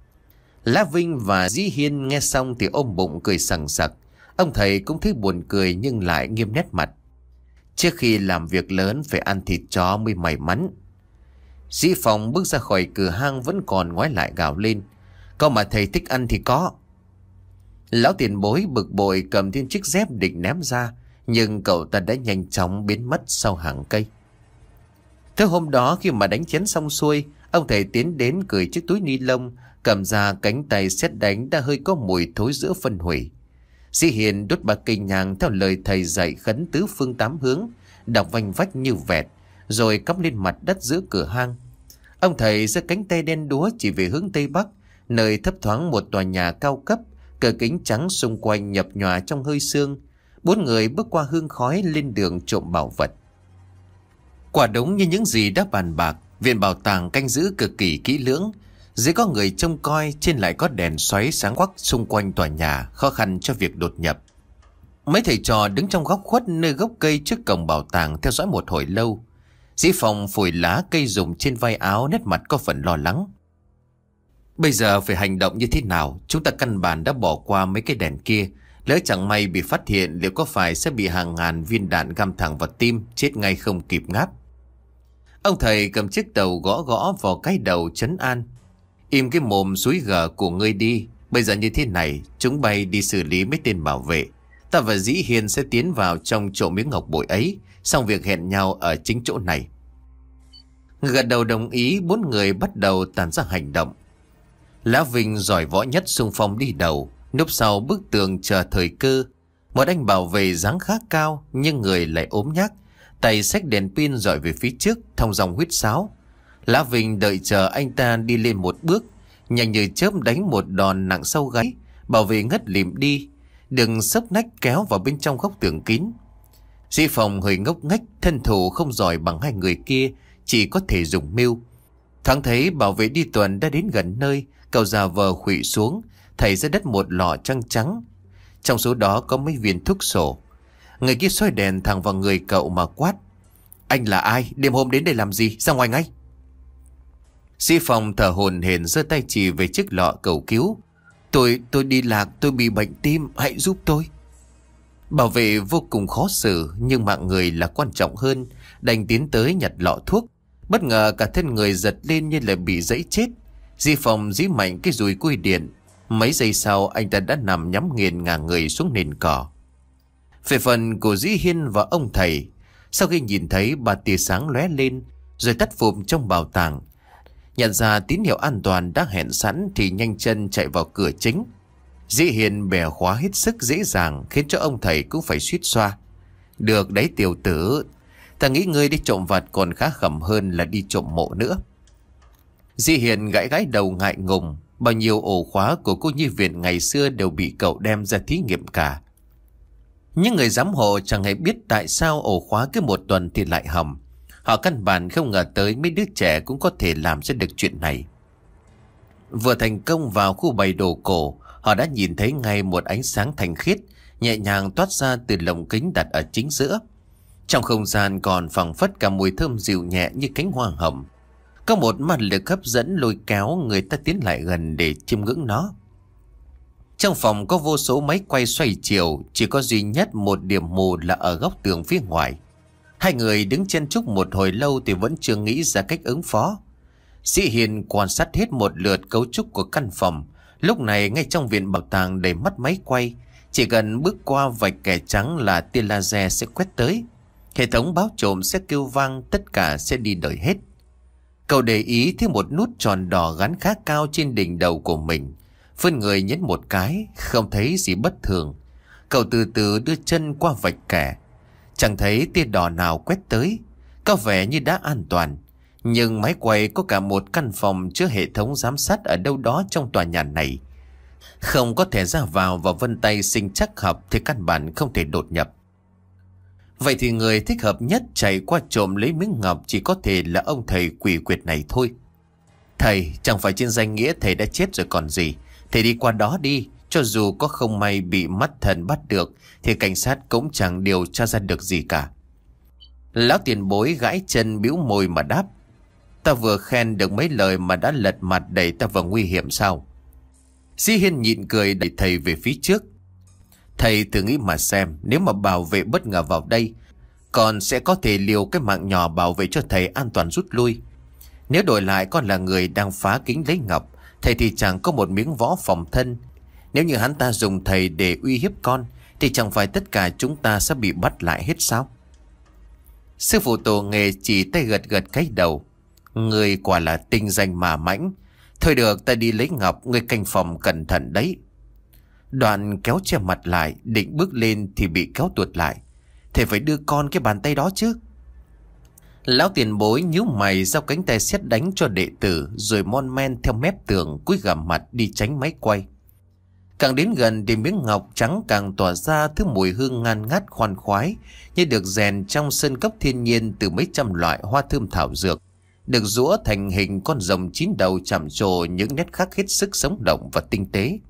[SPEAKER 1] Lá Vinh và Dĩ Hiên nghe xong thì ôm bụng cười sằng sặc. Ông thầy cũng thấy buồn cười nhưng lại nghiêm nét mặt: trước khi làm việc lớn phải ăn thịt chó mới may mắn. Dĩ Phong bước ra khỏi cửa hang vẫn còn ngoái lại gào lên: có mà thầy thích ăn thì có. Lão tiền bối bực bội cầm thêm chiếc dép định ném ra, nhưng cậu ta đã nhanh chóng biến mất sau hàng cây. Thế hôm đó khi mà đánh chén xong xuôi, ông thầy tiến đến cởi chiếc túi ni lông, cầm ra cánh tay sét đánh đã hơi có mùi thối rữa phân hủy. Dĩ Hiền đốt ba cây nhang theo lời thầy dạy khấn tứ phương tám hướng, đọc vanh vách như vẹt, rồi cắm lên mặt đất giữa cửa hang. Ông thầy giơ cánh tay đen đúa chỉ về hướng tây bắc, nơi thấp thoáng một tòa nhà cao cấp, cửa kính trắng xung quanh nhập nhòa trong hơi sương. Bốn người bước qua hương khói lên đường trộm bảo vật. Quả đúng như những gì đã bàn bạc, viện bảo tàng canh giữ cực kỳ kỹ lưỡng. Dưới có người trông coi, trên lại có đèn xoáy sáng quắc xung quanh tòa nhà, khó khăn cho việc đột nhập. Mấy thầy trò đứng trong góc khuất nơi gốc cây trước cổng bảo tàng theo dõi một hồi lâu. Dĩ Phong phủi lá cây rụng trên vai áo, nét mặt có phần lo lắng. Bây giờ phải hành động như thế nào? Chúng ta căn bản đã bỏ qua mấy cái đèn kia. Lỡ chẳng may bị phát hiện, liệu có phải sẽ bị hàng ngàn viên đạn găm thẳng vào tim, chết ngay không kịp ngáp. Ông thầy cầm chiếc tàu gõ gõ vào cái đầu trấn an: im cái mồm súi gở của ngươi đi. Bây giờ như thế này, chúng bay đi xử lý mấy tên bảo vệ. Ta và Dĩ Hiền sẽ tiến vào trong chỗ miếng ngọc bội ấy, xong việc hẹn nhau ở chính chỗ này. Gật đầu đồng ý, bốn người bắt đầu tàn ra hành động. Lã Vinh giỏi võ nhất xung phong đi đầu, núp sau bức tường chờ thời cơ. Một anh bảo vệ dáng khá cao nhưng người lại ốm nhác, tay xách đèn pin dọi về phía trước, thong dòng huýt sáo. Lã Vinh đợi chờ anh ta đi lên một bước, nhanh như chớp đánh một đòn nặng sau gáy. Bảo vệ ngất lịm đi, đừng sốc nách kéo vào bên trong góc tường kín. Dĩ Phong hơi ngốc nghếch, thân thủ không giỏi bằng hai người kia, chỉ có thể dùng mưu. Thoáng thấy bảo vệ đi tuần đã đến gần nơi, cậu già vờ khuỵu xuống, thảy ra đất một lọ trắng trắng. Trong số đó có mấy viên thuốc sổ. Người kia soi đèn thẳng vào người cậu mà quát: anh là ai? Đêm hôm đến đây làm gì? Ra ngoài ngay! Dĩ Phong thở hổn hển giơ tay chỉ về chiếc lọ cầu cứu: Tôi, tôi đi lạc, tôi bị bệnh tim, hãy giúp tôi. Bảo vệ vô cùng khó xử, nhưng mạng người là quan trọng hơn, đành tiến tới nhặt lọ thuốc. Bất ngờ cả thân người giật lên như là bị giẫy chết. Dĩ Phong dí mạnh cái dùi cui điện. Mấy giây sau anh ta đã nằm nhắm nghiền ngả người xuống nền cỏ. Về phần của Dĩ Hiên và ông thầy, sau khi nhìn thấy ba tia sáng lóe lên rồi tắt phụp trong bảo tàng, nhận ra tín hiệu an toàn đã hẹn sẵn thì nhanh chân chạy vào cửa chính. Dĩ Hiên bẻ khóa hết sức dễ dàng, khiến cho ông thầy cũng phải suýt xoa: được đấy tiểu tử, ta nghĩ ngươi đi trộm vặt còn khá khẩm hơn là đi trộm mộ nữa. Dĩ Hiên gãi gãi đầu ngại ngùng, bao nhiêu ổ khóa của cô nhi viện ngày xưa đều bị cậu đem ra thí nghiệm cả. Những người giám hộ chẳng hề biết tại sao ổ khóa cứ một tuần thì lại hỏng. Họ căn bản không ngờ tới mấy đứa trẻ cũng có thể làm ra được chuyện này. Vừa thành công vào khu bày đồ cổ, họ đã nhìn thấy ngay một ánh sáng thanh khiết nhẹ nhàng toát ra từ lồng kính đặt ở chính giữa. Trong không gian còn phảng phất cả mùi thơm dịu nhẹ như cánh hoa hồng. Có một màn lực hấp dẫn lôi kéo người ta tiến lại gần để chiêm ngưỡng nó. Trong phòng có vô số máy quay xoay chiều, chỉ có duy nhất một điểm mù là ở góc tường phía ngoài. Hai người đứng chen chúc một hồi lâu thì vẫn chưa nghĩ ra cách ứng phó. Sĩ Hiền quan sát hết một lượt cấu trúc của căn phòng. Lúc này ngay trong viện bảo tàng đầy mắt máy quay, chỉ cần bước qua vạch kẻ trắng là tia laser sẽ quét tới. Hệ thống báo trộm sẽ kêu vang, tất cả sẽ đi đời hết. Cậu để ý thấy một nút tròn đỏ gắn khá cao trên đỉnh đầu của mình. Phân người nhấn một cái, không thấy gì bất thường. Cậu từ từ đưa chân qua vạch kẻ. Chẳng thấy tia đỏ nào quét tới, có vẻ như đã an toàn. Nhưng máy quay có cả một căn phòng chứa hệ thống giám sát ở đâu đó trong tòa nhà này. Không có thể ra vào và vân tay sinh trắc học thì căn bản không thể đột nhập. Vậy thì người thích hợp nhất chạy qua trộm lấy miếng ngọc chỉ có thể là ông thầy quỷ quyệt này thôi. Thầy, chẳng phải trên danh nghĩa thầy đã chết rồi còn gì. Thầy đi qua đó đi, cho dù có không may bị mắt thần bắt được thì cảnh sát cũng chẳng điều tra ra được gì cả. Lão tiền bối gãi chân bĩu môi mà đáp. Ta vừa khen được mấy lời mà đã lật mặt đẩy ta vào nguy hiểm sao? Sĩ Hiên nhịn cười đẩy thầy về phía trước. Thầy thử nghĩ mà xem, nếu mà bảo vệ bất ngờ vào đây, còn sẽ có thể liều cái mạng nhỏ bảo vệ cho thầy an toàn rút lui. Nếu đổi lại con là người đang phá kính lấy ngọc, thầy thì chẳng có một miếng võ phòng thân. Nếu như hắn ta dùng thầy để uy hiếp con, thì chẳng phải tất cả chúng ta sẽ bị bắt lại hết sao? Sư phụ tổ nghề chỉ tay gật gật cái đầu. Người quả là tinh danh mà mãnh. Thôi được, ta đi lấy ngọc, người canh phòng cẩn thận đấy. Đoạn kéo che mặt lại, định bước lên thì bị kéo tuột lại. Thầy phải đưa con cái bàn tay đó chứ. Lão tiền bối nhíu mày, giao cánh tay xét đánh cho đệ tử, rồi mon men theo mép tường cúi gằm mặt đi tránh máy quay. Càng đến gần thì miếng ngọc trắng càng tỏa ra thứ mùi hương ngan ngát khoan khoái, như được rèn trong sân cốc thiên nhiên từ mấy trăm loại hoa thơm thảo dược, được giũa thành hình con rồng chín đầu chạm trổ những nét khắc hết sức sống động và tinh tế.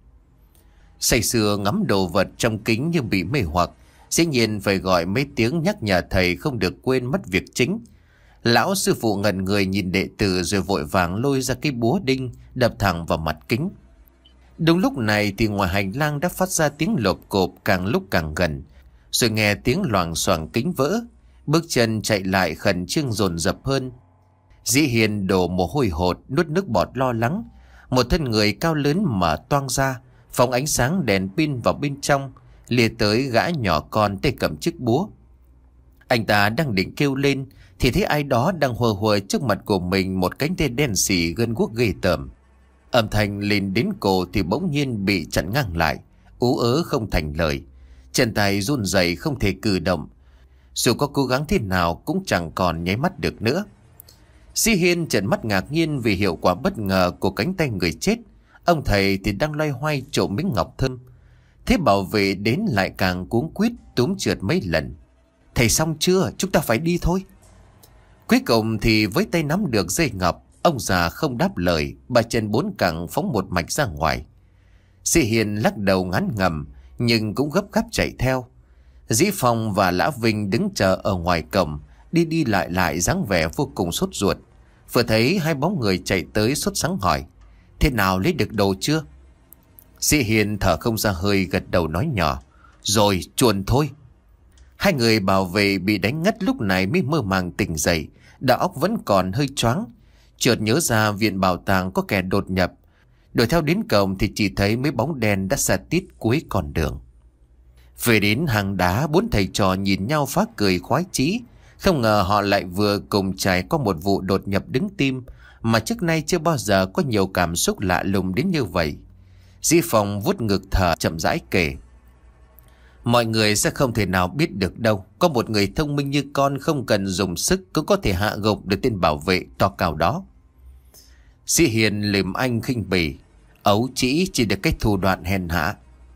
[SPEAKER 1] Say sưa ngắm đồ vật trong kính như bị mê hoặc, dĩ nhiên phải gọi mấy tiếng nhắc nhở thầy không được quên mất việc chính. Lão sư phụ ngẩn người nhìn đệ tử rồi vội vàng lôi ra cái búa đinh đập thẳng vào mặt kính. Đúng lúc này thì ngoài hành lang đã phát ra tiếng lộp cộp càng lúc càng gần, rồi nghe tiếng loảng xoảng kính vỡ. Bước chân chạy lại khẩn trương dồn dập hơn. Dĩ Hiền đổ mồ hôi hột, nuốt nước bọt lo lắng. Một thân người cao lớn mở toang ra, phóng ánh sáng đèn pin vào bên trong, lìa tới gã nhỏ con tay cầm chiếc búa. Anh ta đang định kêu lên thì thấy ai đó đang hùa hùa trước mặt của mình một cánh tay đen xì gân guốc ghê tởm. Âm thanh lên đến cổ thì bỗng nhiên bị chặn ngang lại, ú ớ không thành lời. Chân tay run rẩy không thể cử động, dù có cố gắng thế nào cũng chẳng còn nháy mắt được nữa. Sĩ Hiên trợn mắt ngạc nhiên vì hiệu quả bất ngờ của cánh tay người chết. Ông thầy thì đang loay hoay trộm miếng ngọc thơm. Thế bảo vệ đến lại càng cuống quýt túm trượt mấy lần. Thầy xong chưa? Chúng ta phải đi thôi. Cuối cùng thì với tay nắm được dây ngọc, ông già không đáp lời, ba chân bốn cẳng phóng một mạch ra ngoài. Sĩ Hiền lắc đầu ngán ngầm nhưng cũng gấp gáp chạy theo. Dĩ Phong và Lã Vinh đứng chờ ở ngoài cổng, đi đi lại lại dáng vẻ vô cùng sốt ruột. Vừa thấy hai bóng người chạy tới sốt sắng hỏi: Thế nào, lấy được đồ chưa? Sĩ Hiền thở không ra hơi, gật đầu nói nhỏ: Rồi, chuồn thôi. Hai người bảo vệ bị đánh ngất lúc này mới mơ màng tỉnh dậy, đầu óc vẫn còn hơi choáng. Chợt nhớ ra viện bảo tàng có kẻ đột nhập. Đuổi theo đến cổng thì chỉ thấy mấy bóng đen đã xa tít cuối con đường. Về đến hang đá, bốn thầy trò nhìn nhau phá cười khoái chí. Không ngờ họ lại vừa cùng trải qua một vụ đột nhập đứng tim, mà trước nay chưa bao giờ có nhiều cảm xúc lạ lùng đến như vậy. Dĩ Phong vuốt ngực thở chậm rãi kể: Mọi người sẽ không thể nào biết được đâu. Có một người thông minh như con không cần dùng sức cũng có thể hạ gục được tên bảo vệ to cao đó. Sĩ Hiền liềm anh khinh bỉ: Ấu trĩ chỉ được cách thủ đoạn hèn hạ.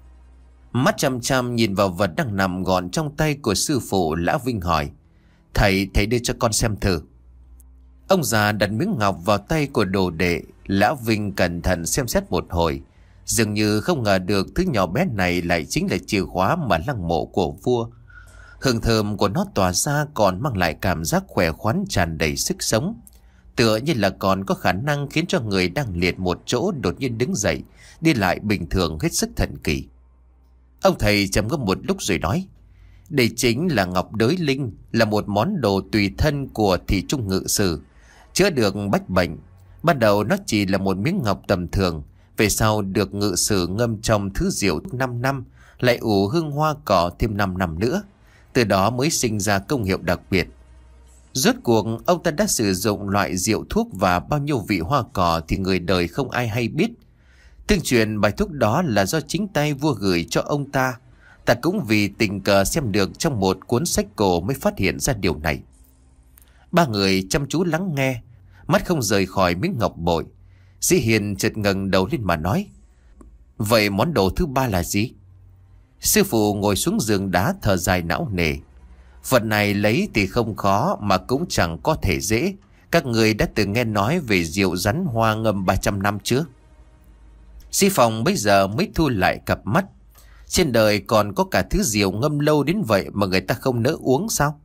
[SPEAKER 1] Mắt chăm chăm nhìn vào vật đang nằm gọn trong tay của sư phụ, Lã Vinh hỏi: Thầy, thầy đưa cho con xem thử. Ông già đặt miếng ngọc vào tay của đồ đệ. Lã Vinh cẩn thận xem xét một hồi, dường như không ngờ được thứ nhỏ bé này lại chính là chìa khóa mà lăng mộ của vua. Hương thơm của nó tỏa ra còn mang lại cảm giác khỏe khoắn tràn đầy sức sống. tựa như là còn có khả năng khiến cho người đang liệt một chỗ đột nhiên đứng dậy, đi lại bình thường hết sức thần kỳ. Ông thầy trầm ngâm một lúc rồi nói: đây chính là ngọc đới linh, là một món đồ tùy thân của thị trung ngự sử, chữa được bách bệnh. Ban đầu nó chỉ là một miếng ngọc tầm thường, về sau được ngự sử ngâm trong thứ rượu năm năm, lại ủ hương hoa cỏ thêm năm năm nữa, từ đó mới sinh ra công hiệu đặc biệt. Rốt cuộc ông ta đã sử dụng loại rượu thuốc và bao nhiêu vị hoa cỏ thì người đời không ai hay biết. Tương truyền bài thuốc đó là do chính tay vua gửi cho ông ta. Ta cũng vì tình cờ xem được trong một cuốn sách cổ mới phát hiện ra điều này. Ba người chăm chú lắng nghe, mắt không rời khỏi miếng ngọc bội. Sĩ Hiền chợt ngẩng đầu lên mà nói: vậy món đồ thứ ba là gì? Sư phụ ngồi xuống giường đá thở dài não nề. Vật này lấy thì không khó, mà cũng chẳng có thể dễ. Các người đã từng nghe nói về rượu rắn hoa ngâm ba trăm năm chưa? Sĩ Phong bây giờ mới thu lại cặp mắt. Trên đời còn có cả thứ rượu ngâm lâu đến vậy mà người ta không nỡ uống sao?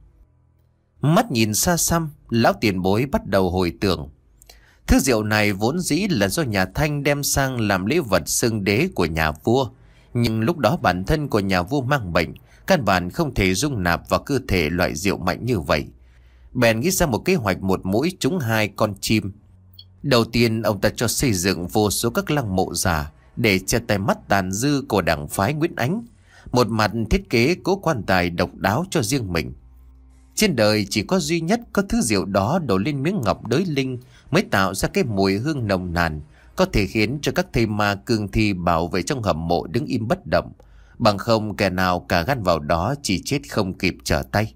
[SPEAKER 1] Mắt nhìn xa xăm, lão tiền bối bắt đầu hồi tưởng. Thứ rượu này vốn dĩ là do nhà Thanh đem sang làm lễ vật xưng đế của nhà vua. Nhưng lúc đó bản thân của nhà vua mang bệnh, căn bản không thể dung nạp vào cơ thể loại rượu mạnh như vậy. Bèn nghĩ ra một kế hoạch một mũi trúng hai con chim. Đầu tiên ông ta cho xây dựng vô số các lăng mộ giả để che tay mắt tàn dư của đảng phái Nguyễn Ánh. Một mặt thiết kế cố quan tài độc đáo cho riêng mình. Trên đời chỉ có duy nhất có thứ rượu đó đổ lên miếng ngọc đới linh mới tạo ra cái mùi hương nồng nàn, có thể khiến cho các thây ma cương thi bảo vệ trong hầm mộ đứng im bất động. Bằng không kẻ nào cả gan vào đó chỉ chết không kịp trở tay.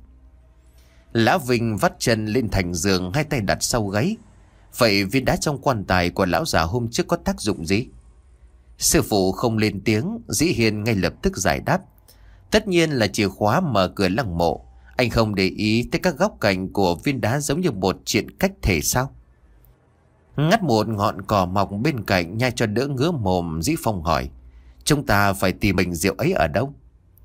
[SPEAKER 1] Lão Vinh vắt chân lên thành giường, hai tay đặt sau gáy. Vậy viên đá trong quan tài của lão già hôm trước có tác dụng gì? Sư phụ không lên tiếng, Dĩ Hiền ngay lập tức giải đáp. Tất nhiên là chìa khóa mở cửa lăng mộ. Anh không để ý tới các góc cạnh của viên đá giống như một chuyện cách thể sao? Ngắt một ngọn cỏ mọc bên cạnh nhai cho đỡ ngứa mồm, Dĩ Phong hỏi: chúng ta phải tìm bình rượu ấy ở đâu?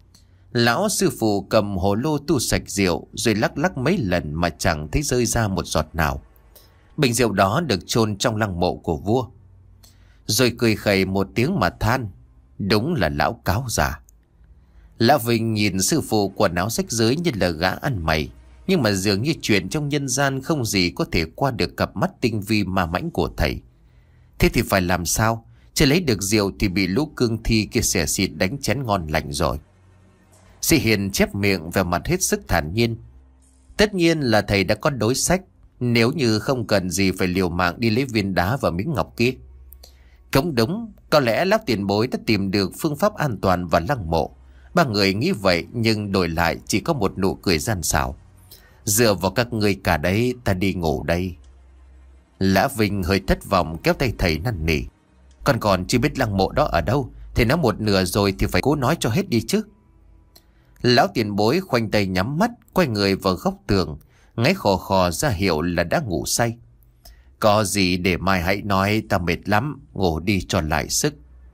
[SPEAKER 1] Lão sư phụ cầm hồ lô tu sạch rượu rồi lắc lắc mấy lần mà chẳng thấy rơi ra một giọt nào. Bình rượu đó được chôn trong lăng mộ của vua. Rồi cười khẩy một tiếng mà than: đúng là lão cáo già. Lão Vinh nhìn sư phụ quần áo rách rưới như là gã ăn mày, nhưng mà dường như chuyện trong nhân gian không gì có thể qua được cặp mắt tinh vi ma mãnh của thầy. Thế thì phải làm sao? Chưa lấy được rượu thì bị lũ cương thi kia xẻ xịt đánh chén ngon lành rồi. Sĩ Hiền chép miệng về mặt hết sức thản nhiên. Tất nhiên là thầy đã có đối sách, nếu như không cần gì phải liều mạng đi lấy viên đá và miếng ngọc kia. Cũng đúng, có lẽ lão tiền bối đã tìm được phương pháp an toàn và lăng mộ. Ba người nghĩ vậy nhưng đổi lại chỉ có một nụ cười gian xảo. Dựa vào các người cả đấy, ta đi ngủ đây. Lã Vinh hơi thất vọng kéo tay thầy năn nỉ: con còn chưa biết lăng mộ đó ở đâu, thầy nói một nửa rồi thì phải cố nói cho hết đi chứ. Lão tiền bối khoanh tay nhắm mắt, quay người vào góc tường, ngáy khò khò ra hiệu là đã ngủ say. Có gì để mai hãy nói, ta mệt lắm, ngủ đi cho lại sức.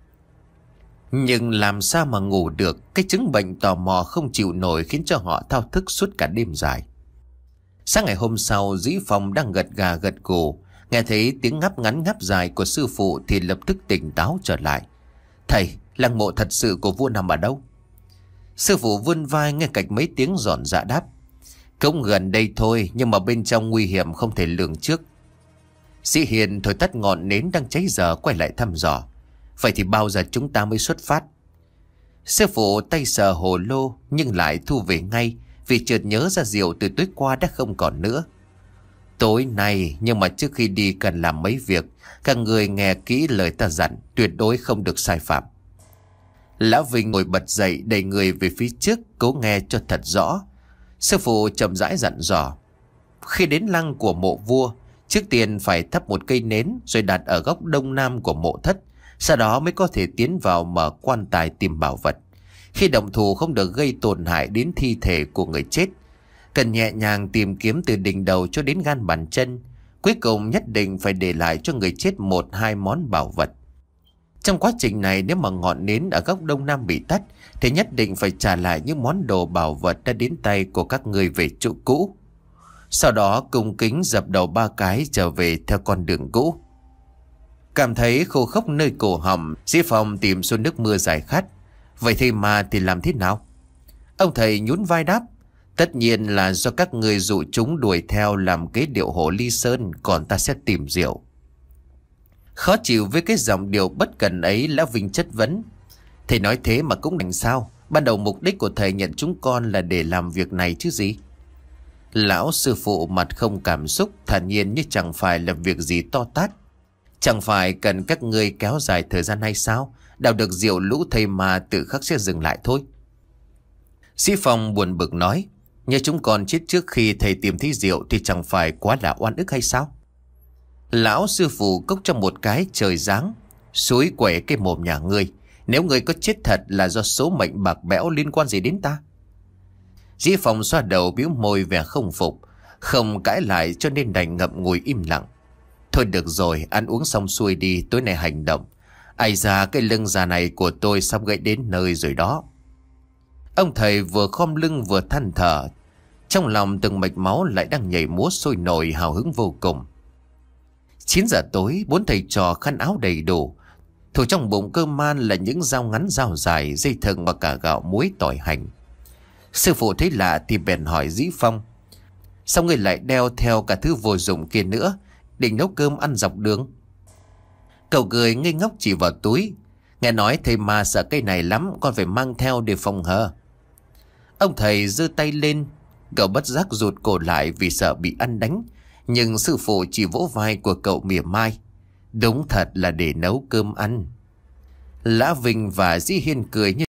[SPEAKER 1] Nhưng làm sao mà ngủ được, cái chứng bệnh tò mò không chịu nổi khiến cho họ thao thức suốt cả đêm dài. Sáng ngày hôm sau, Dĩ Phong đang gật gà gật gù, nghe thấy tiếng ngáp ngắn ngáp dài của sư phụ thì lập tức tỉnh táo trở lại. Thầy, lăng mộ thật sự của vua nằm ở đâu? Sư phụ vươn vai nghe cạch mấy tiếng giòn dạ đáp: cũng gần đây thôi, nhưng mà bên trong nguy hiểm không thể lường trước. Sĩ Hiền thổi tắt ngọn nến đang cháy dở quay lại thăm dò: vậy thì bao giờ chúng ta mới xuất phát? Sư phụ tay sờ hồ lô nhưng lại thu về ngay, vì chợt nhớ ra rượu từ tối qua đã không còn nữa. Tối nay, nhưng mà trước khi đi cần làm mấy việc. Các người nghe kỹ lời ta dặn, tuyệt đối không được sai phạm. Lão Vinh ngồi bật dậy, đẩy người về phía trước, cố nghe cho thật rõ. Sư phụ chậm rãi dặn dò: khi đến lăng của mộ vua, trước tiên phải thắp một cây nến rồi đặt ở góc đông nam của mộ thất, sau đó mới có thể tiến vào mở quan tài tìm bảo vật. Khi động thủ không được gây tổn hại đến thi thể của người chết. Cần nhẹ nhàng tìm kiếm từ đỉnh đầu cho đến gan bàn chân. Cuối cùng nhất định phải để lại cho người chết một hai món bảo vật. Trong quá trình này, nếu mà ngọn nến ở góc đông nam bị tắt thì nhất định phải trả lại những món đồ bảo vật đã đến tay của các người về chỗ cũ. Sau đó cung kính dập đầu ba cái trở về theo con đường cũ. Cảm thấy khô khốc nơi cổ họng, Dĩ Phong tìm xuôi nước mưa giải khát. Vậy thì mà thì làm thế nào? Ông thầy nhún vai đáp: tất nhiên là do các người dụ chúng đuổi theo làm kế điệu hồ ly sơn, còn ta sẽ tìm rượu. Khó chịu với cái giọng điệu bất cần ấy, Lão Vinh chất vấn: thầy nói thế mà cũng đành sao? Ban đầu mục đích của thầy nhận chúng con là để làm việc này chứ gì? Lão sư phụ mặt không cảm xúc, thản nhiên như chẳng phải là việc gì to tát. Chẳng phải cần các ngươi kéo dài thời gian hay sao? Đào được rượu lũ thầy mà tự khắc sẽ dừng lại thôi. Dĩ Phong buồn bực nói: nhờ chúng con chết trước khi thầy tìm thấy rượu thì chẳng phải quá là oan ức hay sao? Lão sư phụ cốc cho một cái trời giáng: xúi quẩy cái mồm nhà ngươi. Nếu ngươi có chết thật là do số mệnh bạc bẽo, liên quan gì đến ta? Dĩ Phong xoa đầu bĩu môi vẻ không phục, không cãi lại cho nên đành ngậm ngùi im lặng. Thôi được rồi, ăn uống xong xuôi đi, tối nay hành động. Ai da, cái lưng già này của tôi sắp gãy đến nơi rồi đó. Ông thầy vừa khom lưng vừa than thở, trong lòng từng mạch máu lại đang nhảy múa sôi nổi hào hứng vô cùng. Chín giờ tối, bốn thầy trò khăn áo đầy đủ, thủ trong bụng cơm man là những dao ngắn dao dài, dây thừng và cả gạo muối tỏi hành. Sư phụ thấy lạ thì bèn hỏi Dĩ Phong: sao ngươi lại đeo theo cả thứ vô dụng kia nữa, định nấu cơm ăn dọc đường? Cậu cười ngây ngốc chỉ vào túi: nghe nói thầy ma sợ cây này lắm, con phải mang theo để phòng hờ. Ông thầy giơ tay lên, cậu bất giác rụt cổ lại vì sợ bị ăn đánh, nhưng sư phụ chỉ vỗ vai của cậu mỉa mai: đúng thật là để nấu cơm ăn. Lã Vinh và Dĩ Hiên cười như